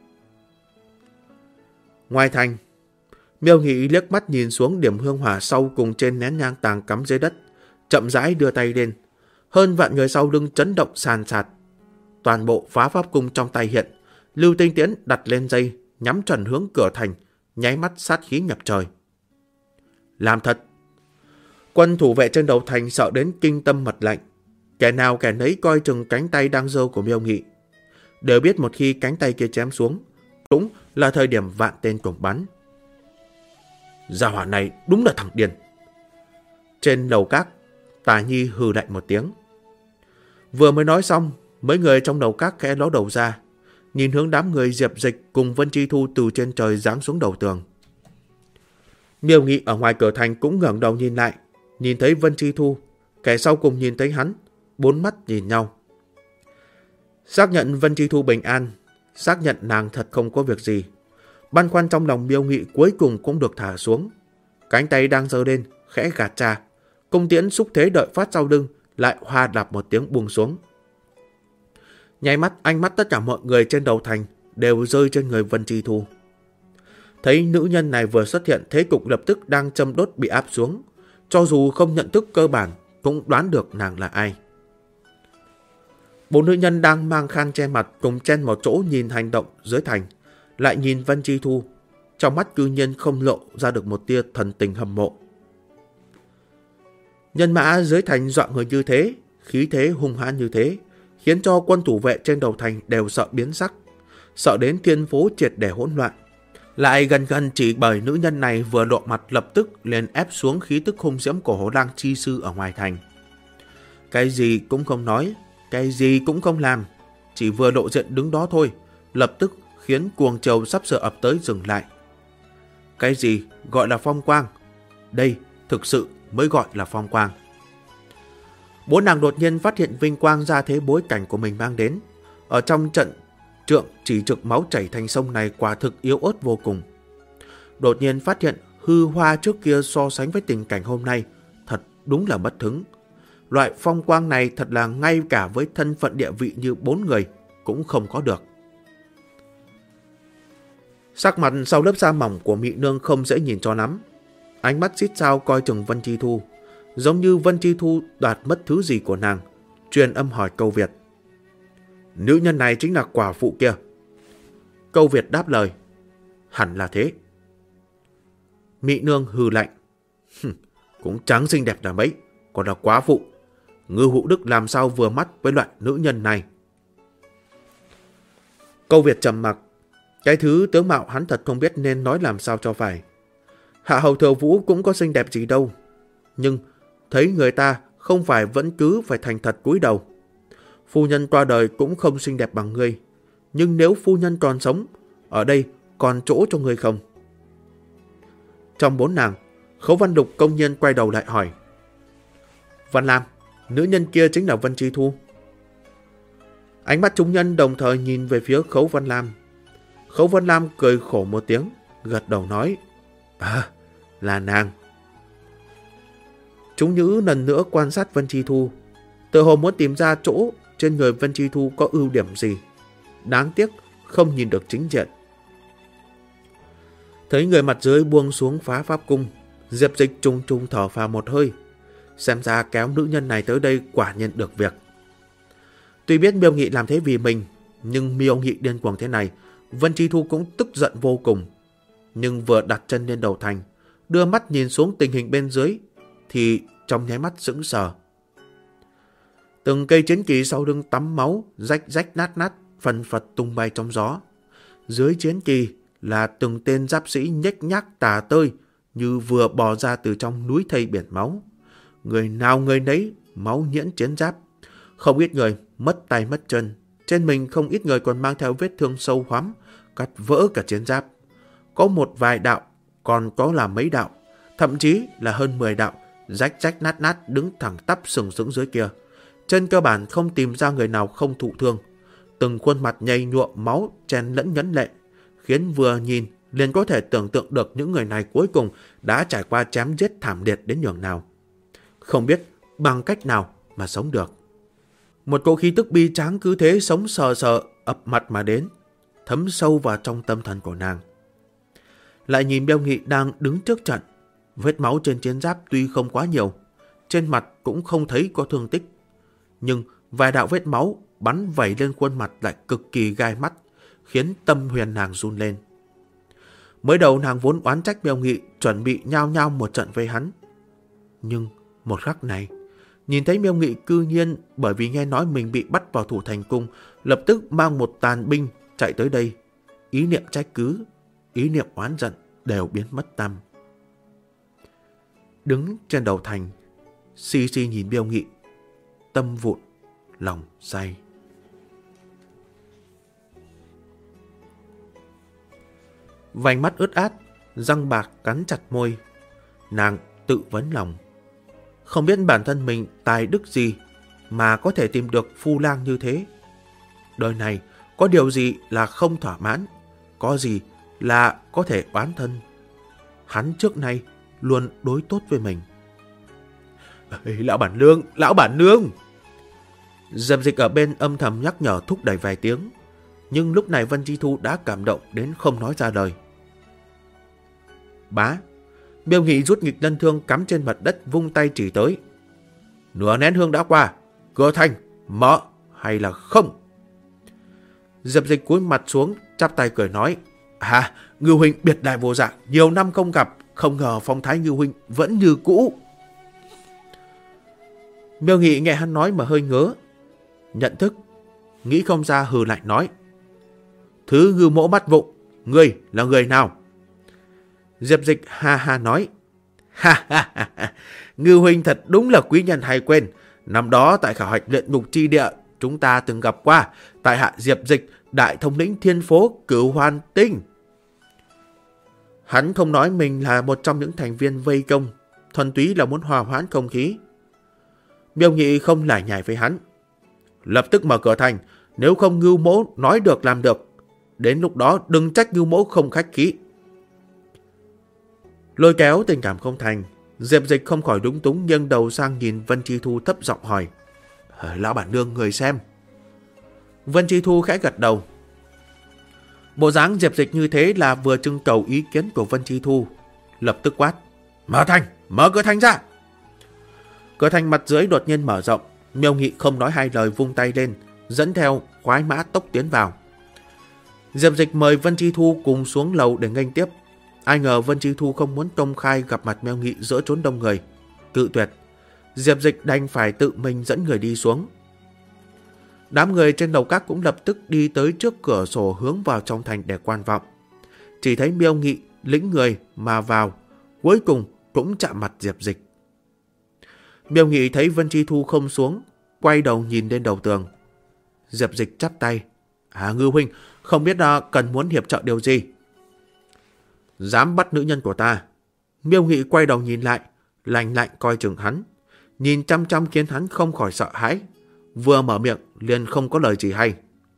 Ngoài thành, Miêu Nghị liếc mắt nhìn xuống điểm hương hỏa sau cùng trên nén nhang tàng cắm dưới đất, chậm rãi đưa tay lên. Hơn vạn người sau lưng chấn động sàn sạt. Toàn bộ phá pháp cung trong tay hiện, Lưu Tinh Tiễn đặt lên dây, nhắm chuẩn hướng cửa thành, nháy mắt sát khí nhập trời. Làm thật! Quân thủ vệ trên đầu thành sợ đến kinh tâm mật lạnh. Kẻ nào kẻ nấy coi chừng cánh tay đang giơ của Miêu Nghị, đều biết một khi cánh tay kia chém xuống, cũng là thời điểm vạn tên cùng bắn. Gia hỏa này đúng là thằng điên. Trên lầu các, Tà Nhi hừ lạnh một tiếng. Vừa mới nói xong, mấy người trong lầu các khẽ ló đầu ra, nhìn hướng đám người Diệp Dịch cùng Vân Chi Thu từ trên trời giáng xuống đầu tường. Miêu Nghị ở ngoài cửa thành cũng ngẩng đầu nhìn lại, nhìn thấy Vân Chi Thu, kẻ sau cùng nhìn thấy hắn, bốn mắt nhìn nhau. Xác nhận Vân Chi Thu bình an, xác nhận nàng thật không có việc gì. Băn khoăn trong lòng Miêu Nghị cuối cùng cũng được thả xuống. Cánh tay đang giơ lên, khẽ gạt ra. Cung tiễn xúc thế đợi phát sau lưng, lại hoa đạp một tiếng buông xuống. Nháy mắt, ánh mắt tất cả mọi người trên đầu thành đều rơi trên người Vân Chi Thu. Thấy nữ nhân này vừa xuất hiện, thế cục lập tức đang châm đốt bị áp xuống. Cho dù không nhận thức cơ bản, cũng đoán được nàng là ai. Bốn nữ nhân đang mang khăn che mặt cùng chen một chỗ nhìn hành động dưới thành, lại nhìn Vân Chi Thu. Trong mắt cư nhiên không lộ ra được một tia thần tình hâm mộ. Nhân mã dưới thành dọa người như thế, khí thế hung hãn như thế, khiến cho quân thủ vệ trên đầu thành đều sợ biến sắc, sợ đến thiên phố triệt để hỗn loạn. Lại gần gần chỉ bởi nữ nhân này vừa lộ mặt lập tức liền ép xuống khí tức hung diễm của Hồ Lang chi sư ở ngoài thành. Cái gì cũng không nói, cái gì cũng không làm, chỉ vừa lộ diện đứng đó thôi, lập tức khiến cuồng triều sắp sửa ập tới dừng lại. Cái gì gọi là phong quang? Đây thực sự mới gọi là phong quang. Bốn nàng đột nhiên phát hiện vinh quang ra thế bối cảnh của mình mang đến. Ở trong trận trượng chỉ trực máu chảy thành sông này quả thực yếu ớt vô cùng. Đột nhiên phát hiện hư hoa trước kia so sánh với tình cảnh hôm nay thật đúng là mất hứng. Loại phong quang này thật là ngay cả với thân phận địa vị như bốn người cũng không có được. Sắc mặt sau lớp da mỏng của Mị Nương không dễ nhìn cho lắm. Ánh mắt xít sao coi chừng Vân Chi Thu, giống như Vân Chi Thu đoạt mất thứ gì của nàng, truyền âm hỏi Câu Việt. Nữ nhân này chính là quả phụ kia. Câu Việt đáp lời, hẳn là thế. Mị Nương hừ lạnh, cũng chẳng xinh đẹp là mấy, còn là quá phụ. Ngư Hụ Đức làm sao vừa mắt với loại nữ nhân này. Câu Việt trầm mặc, cái thứ tướng mạo hắn thật không biết nên nói làm sao cho phải. Hạ hầu Thừa Vũ cũng có xinh đẹp gì đâu, nhưng thấy người ta không phải vẫn cứ phải thành thật cúi đầu. Phu nhân qua đời cũng không xinh đẹp bằng ngươi, nhưng nếu phu nhân còn sống, ở đây còn chỗ cho ngươi không? Trong bốn nàng, Khấu Văn Đục công nhiên quay đầu lại hỏi. Văn Lam, nữ nhân kia chính là Vân Chi Thu. Ánh mắt chúng nhân đồng thời nhìn về phía Khấu Văn Lam. Khấu Văn Lam cười khổ một tiếng, gật đầu nói, là nàng. Chúng nữ lần nữa quan sát Vân Chi Thu, tự hồ muốn tìm ra chỗ trên người Vân Chi Thu có ưu điểm gì. Đáng tiếc không nhìn được chính diện. Thấy người mặt dưới buông xuống phá pháp cung, Diệp Dịch trùng trùng thở phào một hơi. Xem ra kéo nữ nhân này tới đây quả nhiên được việc. Tuy biết Miêu Nghị làm thế vì mình, nhưng Miêu Nghị điên cuồng thế này, Vân Chi Thu cũng tức giận vô cùng. Nhưng vừa đặt chân lên đầu thành, đưa mắt nhìn xuống tình hình bên dưới, thì trong nháy mắt sững sờ. Từng cây chiến kỳ sau lưng tắm máu, rách rách nát nát, phần phật tung bay trong gió. Dưới chiến kỳ là từng tên giáp sĩ nhếch nhác tà tơi, như vừa bò ra từ trong núi thây biển máu. Người nào người nấy máu nhiễm chiến giáp, không ít người mất tay mất chân, trên mình không ít người còn mang theo vết thương sâu hoắm, cắt vỡ cả chiến giáp. Có một vài đạo, còn có là mấy đạo, thậm chí là hơn 10 đạo, rách rách nát nát đứng thẳng tắp sừng sững dưới kia. Trên cơ bản không tìm ra người nào không thụ thương. Từng khuôn mặt nhầy nhuộm máu chen lẫn ngấn lệ, khiến vừa nhìn liền có thể tưởng tượng được những người này cuối cùng đã trải qua chém giết thảm liệt đến nhường nào. Không biết bằng cách nào mà sống được. Một cỗ khí tức bi tráng cứ thế sống sờ sờ ập mặt mà đến, thấm sâu vào trong tâm thần của nàng. Lại nhìn Miêu Nghị đang đứng trước trận, vết máu trên chiến giáp tuy không quá nhiều, trên mặt cũng không thấy có thương tích, nhưng vài đạo vết máu bắn vẩy lên khuôn mặt lại cực kỳ gai mắt, khiến tâm huyền nàng run lên. Mới đầu nàng vốn oán trách Miêu Nghị, chuẩn bị nhao nhao một trận với hắn. Nhưng một khắc này, nhìn thấy Miêu Nghị cư nhiên bởi vì nghe nói mình bị bắt vào thủ thành cung, lập tức mang một tàn binh chạy tới đây, ý niệm trách cứ, ý niệm oán giận đều biến mất tăm. Đứng trên đầu thành, si si nhìn Miêu Nghị, tâm vụn, lòng say. Vành mắt ướt át, răng bạc cắn chặt môi, nàng tự vấn lòng. Không biết bản thân mình tài đức gì mà có thể tìm được phu lang như thế. Đời này có điều gì là không thỏa mãn, có gì là có thể oán thân. Hắn trước nay luôn đối tốt với mình. Lão bản nương. Diệp Dịch ở bên âm thầm nhắc nhở thúc đẩy vài tiếng, nhưng lúc này Vân Chi Thu đã cảm động đến không nói ra lời. Bá, Miêu Nghị rút nghịch lân thương cắm trên mặt đất vung tay chỉ tới. Nửa nén hương đã qua, cửa thành mở hay là không? Diệp Dịch cúi mặt xuống, chắp tay cười nói. Ngưu huynh biệt đại vô dạng, nhiều năm không gặp, không ngờ phong thái Ngưu huynh vẫn như cũ. Miêu Nghị nghe hắn nói mà hơi ngớ, nhận thức, nghĩ không ra hừ lại nói. Thứ Ngưu mỗ mắt vụng, ngươi là người nào? Diệp Dịch ha ha nói. Ngưu huynh thật đúng là quý nhân hay quên. Năm đó tại khảo hạch luyện ngục chi địa, chúng ta từng gặp qua. Tại hạ Diệp Dịch, đại thống lĩnh thiên phố Cửu Hoàn Tinh. Hắn không nói mình là một trong những thành viên vây công, thuần túy là muốn hòa hoãn không khí. Miêu Nghị không lải nhải với hắn. Lập tức mở cửa thành, nếu không Ngưu mỗ nói được làm được. Đến lúc đó đừng trách Ngưu mỗ không khách khí. Lôi kéo tình cảm không thành, Diệp Dịch không khỏi đúng túng nghiêng đầu sang nhìn Vân Chi Thu thấp giọng hỏi. Lão bản nương người xem. Vân Chi Thu khẽ gật đầu. Bộ dáng Diệp Dịch như thế là vừa trưng cầu ý kiến của Vân Chi Thu, lập tức quát. Mở cửa thành ra. Cửa thành mặt dưới đột nhiên mở rộng, Miêu Nghị không nói hai lời vung tay lên, dẫn theo khoái mã tốc tiến vào. Diệp Dịch mời Vân Chi Thu cùng xuống lầu để nghênh tiếp. Ai ngờ Vân Chi Thu không muốn công khai gặp mặt Miêu Nghị giữa chốn đông người, cự tuyệt. Diệp Dịch đành phải tự mình dẫn người đi xuống. Đám người trên lầu các cũng lập tức đi tới trước cửa sổ hướng vào trong thành để quan vọng. Chỉ thấy Miêu Nghị lĩnh người mà vào, cuối cùng cũng chạm mặt Diệp Dịch. Miêu Nghị thấy Vân Chi Thu không xuống, quay đầu nhìn lên đầu tường. Diệp Dịch chắp tay. Ngưu huynh, không biết cần muốn hiệp trợ điều gì? Dám bắt nữ nhân của ta. Miêu Nghị quay đầu nhìn lại, lạnh lạnh coi chừng hắn, nhìn chăm chăm khiến hắn không khỏi sợ hãi. Vừa mở miệng liền không có lời gì hay.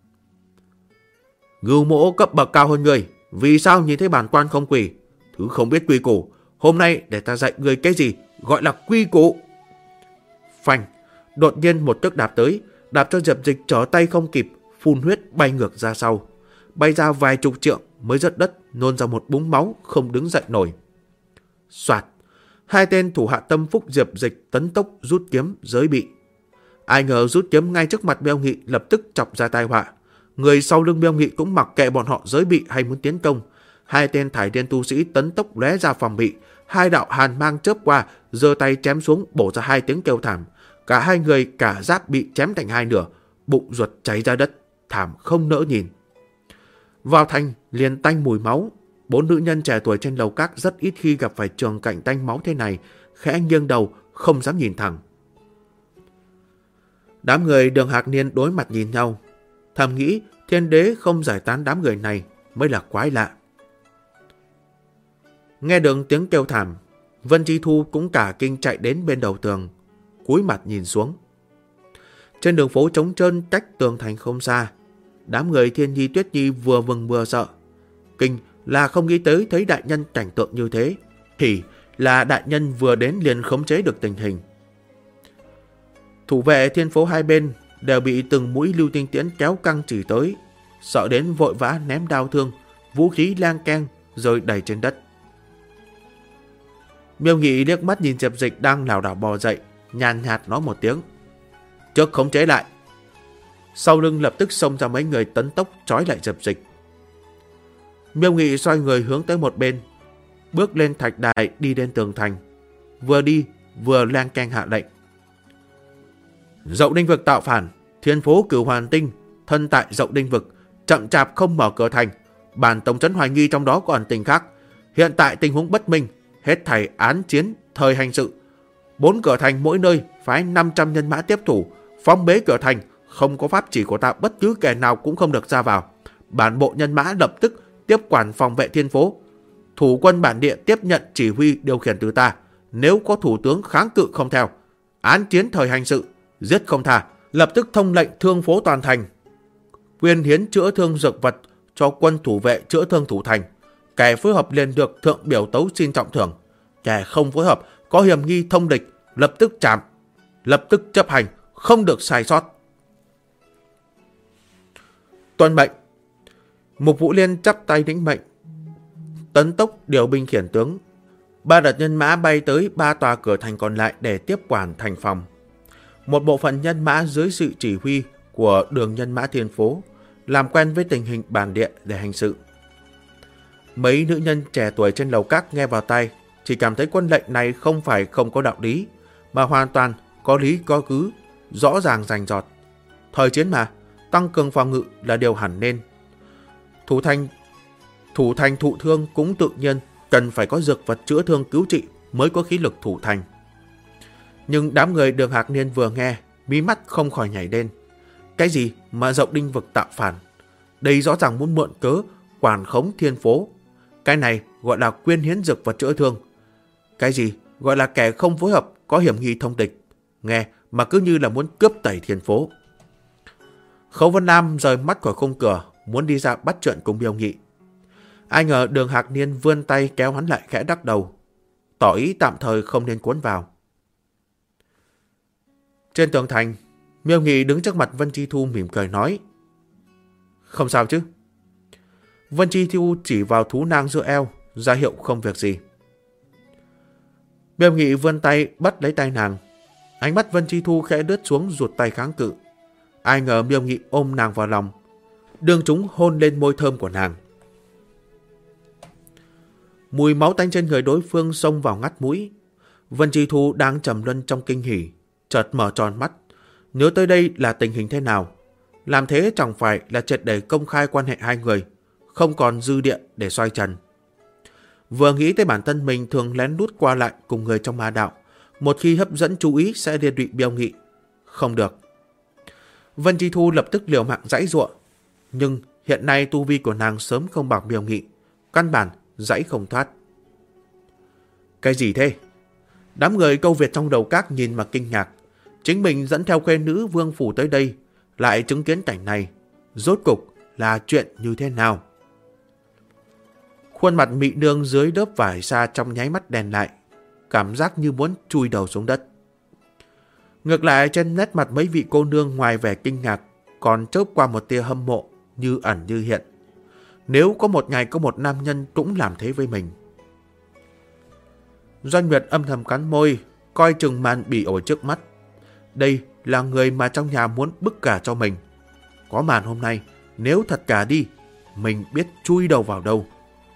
Ngưu mỗ cấp bậc cao hơn người, vì sao nhìn thấy bản quan không quỳ? Thứ không biết quy củ, hôm nay để ta dạy người cái gì gọi là quy củ. Phanh, đột nhiên một cước đạp tới, đạp cho Diệp Dịch trở tay không kịp, phun huyết bay ngược ra sau, bay ra vài chục trượng mới rớt đất, nôn ra một búng máu không đứng dậy nổi. Soạt, hai tên thủ hạ tâm phúc Diệp Dịch tấn tốc rút kiếm giới bị. Ai ngờ rút kiếm ngay trước mặt Miêu Nghị lập tức chọc ra tai họa. Người sau lưng Miêu Nghị cũng mặc kệ bọn họ giới bị hay muốn tiến công. Hai tên thải điên tu sĩ tấn tốc lóe ra phòng bị. Hai đạo hàn mang chớp qua, giơ tay chém xuống, bổ ra hai tiếng kêu thảm. Cả hai người cả giáp bị chém thành hai nửa, bụng ruột cháy ra đất, thảm không nỡ nhìn. Vào thành liền tanh mùi máu. Bốn nữ nhân trẻ tuổi trên lầu các rất ít khi gặp phải trường cảnh tanh máu thế này, khẽ nghiêng đầu không dám nhìn thẳng. Đám người Đường Hạc Niên đối mặt nhìn nhau, thầm nghĩ thiên đế không giải tán đám người này mới là quái lạ. Nghe được tiếng kêu thảm, Vân Chi Thu cũng cả kinh chạy đến bên đầu tường, cúi mặt nhìn xuống. Trên đường phố trống trơn cách tường thành không xa, đám người Thiên Nhi Tuyết Nhi vừa mừng vừa sợ. Kinh là không nghĩ tới thấy đại nhân cảnh tượng như thế, thì là đại nhân vừa đến liền khống chế được tình hình. Thủ vệ thiên phố hai bên đều bị từng mũi lưu tinh tiễn kéo căng chỉ tới, sợ đến vội vã ném đao thương, vũ khí lang keng rồi đẩy trên đất. Miêu Nghị liếc mắt nhìn Diệp Dịch đang lảo đảo bò dậy, nhàn nhạt nói một tiếng. Trước khống chế lại. Sau lưng lập tức xông ra mấy người tấn tốc trói lại Diệp Dịch. Miêu Nghị xoay người hướng tới một bên, bước lên thạch đài đi lên tường thành, vừa đi vừa lang keng hạ lệnh. Dậu Đinh Vực tạo phản, thiên phố Cửu Hoàn Tinh, thân tại Dậu Đinh Vực, chậm chạp không mở cửa thành. Bản tổng trấn hoài nghi trong đó còn tình khác. Hiện tại tình huống bất minh, hết thảy án chiến, thời hành sự. 4 cửa thành mỗi nơi phái 500 nhân mã tiếp thủ, phong bế cửa thành, không có pháp chỉ của ta bất cứ kẻ nào cũng không được ra vào. Bản bộ nhân mã lập tức tiếp quản phòng vệ thiên phố. Thủ quân bản địa tiếp nhận chỉ huy điều khiển từ ta. Nếu có thủ tướng kháng cự không theo, án chiến thời hành sự, giết không tha. Lập tức thông lệnh thương phố toàn thành, quyên hiến chữa thương dược vật cho quân thủ vệ chữa thương thủ thành. Kẻ phối hợp liền được thượng biểu tấu xin trọng thưởng. Kẻ không phối hợp có hiểm nghi thông địch, lập tức chạm, lập tức chấp hành, không được sai sót. Tuân mệnh. Mục Vũ Liên chắp tay lĩnh mệnh. Tấn tốc điều binh khiển tướng. 3 đợt nhân mã bay tới 3 tòa cửa thành còn lại để tiếp quản thành phòng. Một bộ phận nhân mã dưới sự chỉ huy của đường nhân mã Thiên Phố làm quen với tình hình bản địa để hành sự. Mấy nữ nhân trẻ tuổi trên lầu các nghe vào tai, chỉ cảm thấy quân lệnh này không phải không có đạo lý, mà hoàn toàn có lý có cứ, rõ ràng rành rọt. Thời chiến mà, tăng cường phòng ngự là điều hẳn nên. Thủ thành thụ thương cũng tự nhiên cần phải có dược vật chữa thương cứu trị mới có khí lực thủ thành. Nhưng đám người Đường Hạc Niên vừa nghe, mí mắt không khỏi nhảy lên. Cái gì mà Dậu Đinh vực tạo phản? Đây rõ ràng muốn mượn cớ quản khống Thiên Phố. Cái này gọi là quyên hiến dược vật chữa thương. Cái gì gọi là kẻ không phối hợp có hiểm nghi thông tịch? Nghe mà cứ như là muốn cướp tẩy Thiên Phố. Khấu Vân Nam rời mắt khỏi khung cửa, muốn đi ra bắt chuyện cùng Miêu Nghị. Ai ngờ Đường Hạc Niên vươn tay kéo hắn lại khẽ đắc đầu, tỏ ý tạm thời không nên cuốn vào. Trên tường thành, Miêu Nghị đứng trước mặt Vân Chi Thu mỉm cười nói: Không sao chứ? Vân Chi Thu chỉ vào thú nang giữa eo, ra hiệu không việc gì. Miêu Nghị vươn tay bắt lấy tay nàng. Ánh mắt Vân Chi Thu khẽ đứt xuống ruột tay kháng cự. Ai ngờ Miêu Nghị ôm nàng vào lòng, đương chúng hôn lên môi thơm của nàng. Mùi máu tanh trên người đối phương xông vào ngắt mũi. Vân Chi Thu đang trầm luân trong kinh hỉ, chợt mở tròn mắt, nhớ tới đây là tình hình thế nào. Làm thế chẳng phải là triệt để công khai quan hệ hai người, không còn dư địa để xoay trần. Vừa nghĩ tới bản thân mình thường lén lút qua lại cùng người trong ma đạo, một khi hấp dẫn chú ý sẽ liên lụy Miêu Nghị. Không được. Vân Chi Thu lập tức liều mạng giãy giụa, nhưng hiện nay tu vi của nàng sớm không bằng Miêu Nghị, căn bản giãy không thoát. Cái gì thế? Đám người câu Việt trong đầu các nhìn mà kinh ngạc. Chính mình dẫn theo khuê nữ vương phủ tới đây, lại chứng kiến cảnh này. Rốt cục là chuyện như thế nào? Khuôn mặt mị nương dưới lớp vải xa trong nháy mắt đèn lại, cảm giác như muốn chui đầu xuống đất. Ngược lại trên nét mặt mấy vị cô nương ngoài vẻ kinh ngạc, còn chớp qua một tia hâm mộ, như ẩn như hiện. Nếu có một ngày có một nam nhân cũng làm thế với mình. Doanh Nguyệt âm thầm cắn môi, coi chừng màn bị ổi trước mắt. Đây là người mà trong nhà muốn bức cả cho mình. Có màn hôm nay, nếu thật cả đi, mình biết chui đầu vào đâu.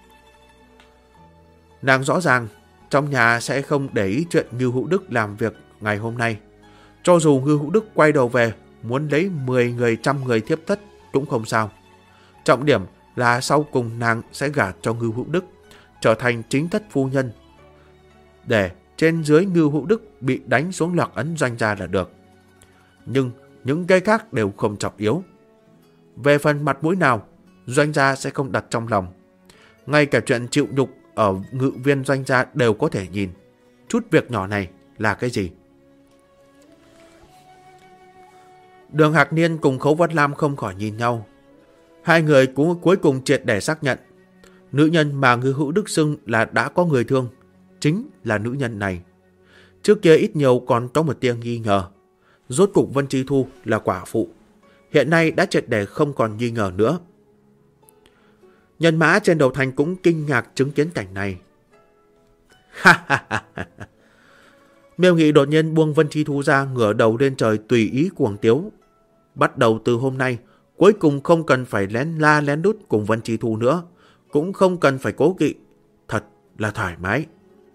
Nàng rõ ràng, trong nhà sẽ không để ý chuyện Ngưu Hữu Đức làm việc ngày hôm nay. Cho dù Ngưu Hữu Đức quay đầu về, muốn lấy 10 người, 100 người thiếp thất cũng không sao. Trọng điểm là sau cùng nàng sẽ gả cho Ngưu Hữu Đức, trở thành chính thất phu nhân. Để trên dưới Ngưu Hữu Đức bị đánh xuống loạt ấn Doanh gia là được. Nhưng những cái khác đều không trọng yếu. Về phần mặt mũi nào, Doanh gia sẽ không đặt trong lòng. Ngay cả chuyện chịu nhục ở ngự viên Doanh gia đều có thể nhìn. Chút việc nhỏ này là cái gì? Đường Hạc Niên cùng Khấu Vân Lam không khỏi nhìn nhau. Hai người cũng cuối cùng triệt để xác nhận. Nữ nhân mà Ngưu Hữu Đức xưng là đã có người thương, chính là nữ nhân này. Trước kia ít nhiều còn có một tia nghi ngờ. Rốt cục Vân Chi Thu là quả phụ. Hiện nay đã triệt để không còn nghi ngờ nữa. Nhân mã trên đầu thành cũng kinh ngạc chứng kiến cảnh này. Ha ha ha ha. Miêu Nghị đột nhiên buông Vân Chi Thu ra, ngửa đầu lên trời tùy ý cuồng tiếu. Bắt đầu từ hôm nay, cuối cùng không cần phải lén la lén đút cùng Vân Chi Thu nữa, cũng không cần phải cố kỵ, thật là thoải mái.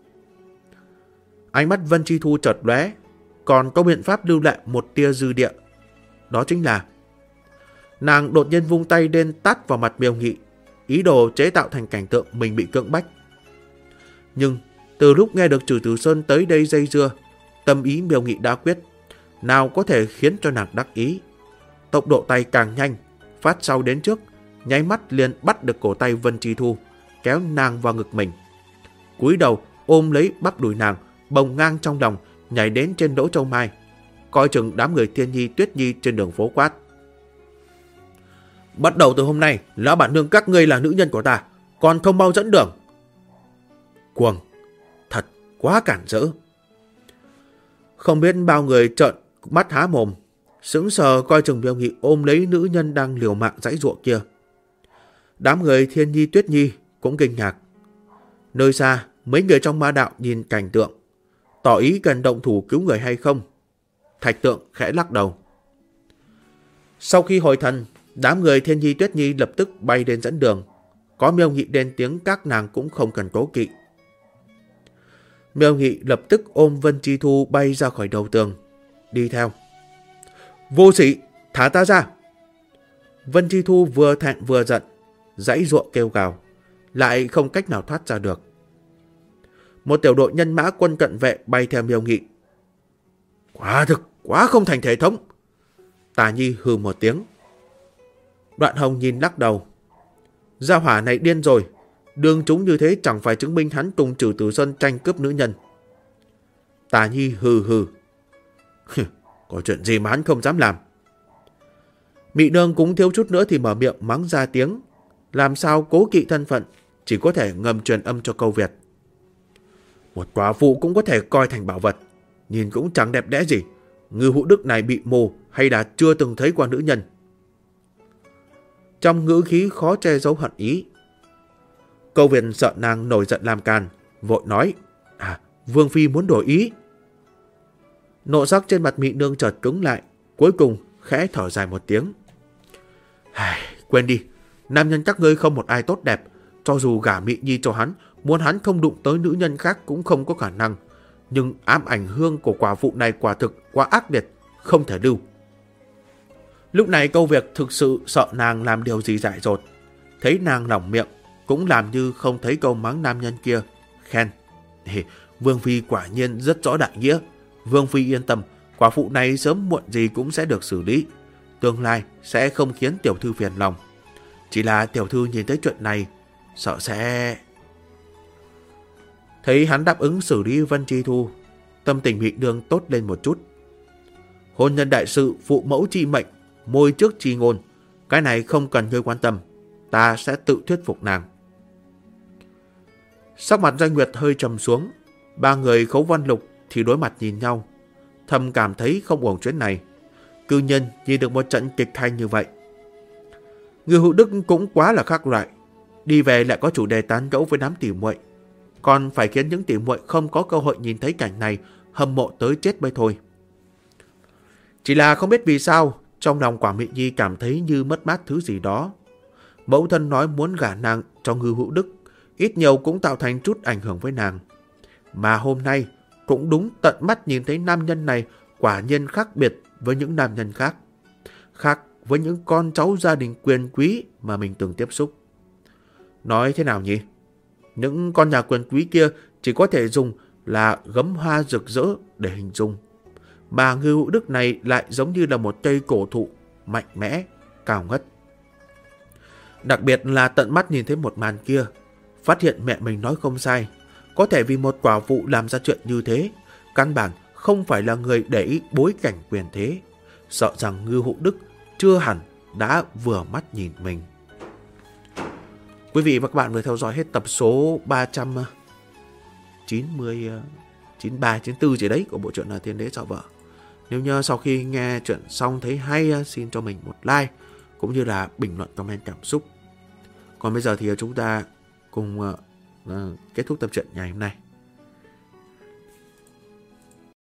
Ánh mắt Vân Chi Thu chợt lóe, còn có biện pháp lưu lại một tia dư địa. Đó chính là nàng đột nhiên vung tay lên tát vào mặt Miêu Nghị, ý đồ chế tạo thành cảnh tượng mình bị cưỡng bách. Nhưng từ lúc nghe được Trừ Tử Sơn tới đây dây dưa, tâm ý Miêu Nghị đã quyết, nào có thể khiến cho nàng đắc ý. Tốc độ tay càng nhanh, phát sau đến trước, nháy mắt liền bắt được cổ tay Vân Chi Thu, kéo nàng vào ngực mình. Cúi đầu ôm lấy bắp đùi nàng, bồng ngang trong lòng, nhảy đến trên Đỗ Châu Mai, coi chừng đám người Thiên Nhi Tuyết Nhi trên đường phố quát. Bắt đầu từ hôm nay, lão bản nương các ngươi là nữ nhân của ta, còn không mau dẫn đường. Cuồng, thật quá cản rỡ. Không biết bao người trợn mắt há mồm, sững sờ coi chừng Miêu Nghị ôm lấy nữ nhân đang liều mạng giãy giụa kia. Đám người Thiên Nhi Tuyết Nhi cũng kinh ngạc. Nơi xa, mấy người trong ma đạo nhìn cảnh tượng, tỏ ý cần động thủ cứu người hay không. Thạch Tượng khẽ lắc đầu. Sau khi hồi thần, đám người Thiên Nhi Tuyết Nhi lập tức bay đến dẫn đường. Có Miêu Nghị lên tiếng, các nàng cũng không cần cố kỵ. Miêu Nghị lập tức ôm Vân Chi Thu bay ra khỏi đầu tường, đi theo. Vô sĩ, thả ta ra! Vân Chi Thu vừa thẹn vừa giận, giãy giụa kêu gào, lại không cách nào thoát ra được. Một tiểu đội nhân mã quân cận vệ bay theo Miêu Nghị. Quả thực, quá không thành thể thống! Tà Nhi hừ một tiếng. Đoạn Hồng nhìn lắc đầu. Gia hỏa này điên rồi, đường chúng như thế chẳng phải chứng minh hắn cùng Trừ Tử Sơn tranh cướp nữ nhân. Tà Nhi hừ hừ. Có chuyện gì mà hắn không dám làm. Mị Nương cũng thiếu chút nữa thì mở miệng mắng ra tiếng. Làm sao cố kỵ thân phận, chỉ có thể ngầm truyền âm cho Câu Việt. Một quả phụ cũng có thể coi thành bảo vật, nhìn cũng chẳng đẹp đẽ gì. Ngư Hữu Đức này bị mù hay là chưa từng thấy qua nữ nhân? Trong ngữ khí khó che giấu hận ý. Câu Việt sợ nàng nổi giận làm càn, vội nói. Vương Phi muốn đổi ý. Nộ sắc trên mặt Mị Nương chợt cứng lại, cuối cùng khẽ thở dài một tiếng. Quên đi, nam nhân các ngươi không một ai tốt đẹp, cho dù gả Mị Nhi cho hắn, muốn hắn không đụng tới nữ nhân khác cũng không có khả năng. Nhưng ám ảnh hương của quả phụ này quả thực quá ác liệt, không thể lưu. Lúc này Câu Việc thực sự sợ nàng làm điều gì dại dột. Thấy nàng lỏng miệng, cũng làm như không thấy câu mắng nam nhân kia, khen. Vương Phi quả nhiên rất rõ đại nghĩa. Vương Phi yên tâm, quả phụ này sớm muộn gì cũng sẽ được xử lý. Tương lai sẽ không khiến tiểu thư phiền lòng. Chỉ là tiểu thư nhìn thấy chuyện này, sợ sẽ... Thấy hắn đáp ứng xử lý Vân Chi Thu, tâm tình Mị Nương tốt lên một chút. Hôn nhân đại sự, phụ mẫu chi mệnh, môi trước chi ngôn, cái này không cần ngươi quan tâm, ta sẽ tự thuyết phục nàng. Sắc mặt Doanh Nguyệt hơi trầm xuống, ba người Khấu Văn Lục thì đối mặt nhìn nhau, thầm cảm thấy không ổn chuyến này. Cư nhân nhìn được một trận kịch hay như vậy. Người Hữu Đức cũng quá là khác loại, đi về lại có chủ đề tán gẫu với đám tỉ muội, còn phải khiến những tỉ muội không có cơ hội nhìn thấy cảnh này hâm mộ tới chết mới thôi. Chỉ là không biết vì sao, trong lòng Quả Mị Nhi cảm thấy như mất mát thứ gì đó. Mẫu thân nói muốn gả nàng cho Ngư Hữu Đức, ít nhiều cũng tạo thành chút ảnh hưởng với nàng. Mà hôm nay cũng đúng tận mắt nhìn thấy nam nhân này quả nhiên khác biệt với những nam nhân khác. Khác với những con cháu gia đình quyền quý mà mình từng tiếp xúc. Nói thế nào nhỉ? Những con nhà quyền quý kia chỉ có thể dùng là gấm hoa rực rỡ để hình dung. Mà Ngư Hữu Đức này lại giống như là một cây cổ thụ mạnh mẽ, cao ngất. Đặc biệt là tận mắt nhìn thấy một màn kia, phát hiện mẹ mình nói không sai. Có thể vì một quả phụ làm ra chuyện như thế, căn bản không phải là người để ý bối cảnh quyền thế. Sợ rằng Ngư Hữu Đức chưa hẳn đã vừa mắt nhìn mình. Quý vị và các bạn vừa theo dõi hết tập số 393, 94 gì đấy của bộ truyện là Thiên Đế Sợ Vợ. Nếu như sau khi nghe chuyện xong thấy hay, xin cho mình một like cũng như là bình luận comment cảm xúc. Còn bây giờ thì chúng ta cùng kết thúc tập truyện ngày hôm nay.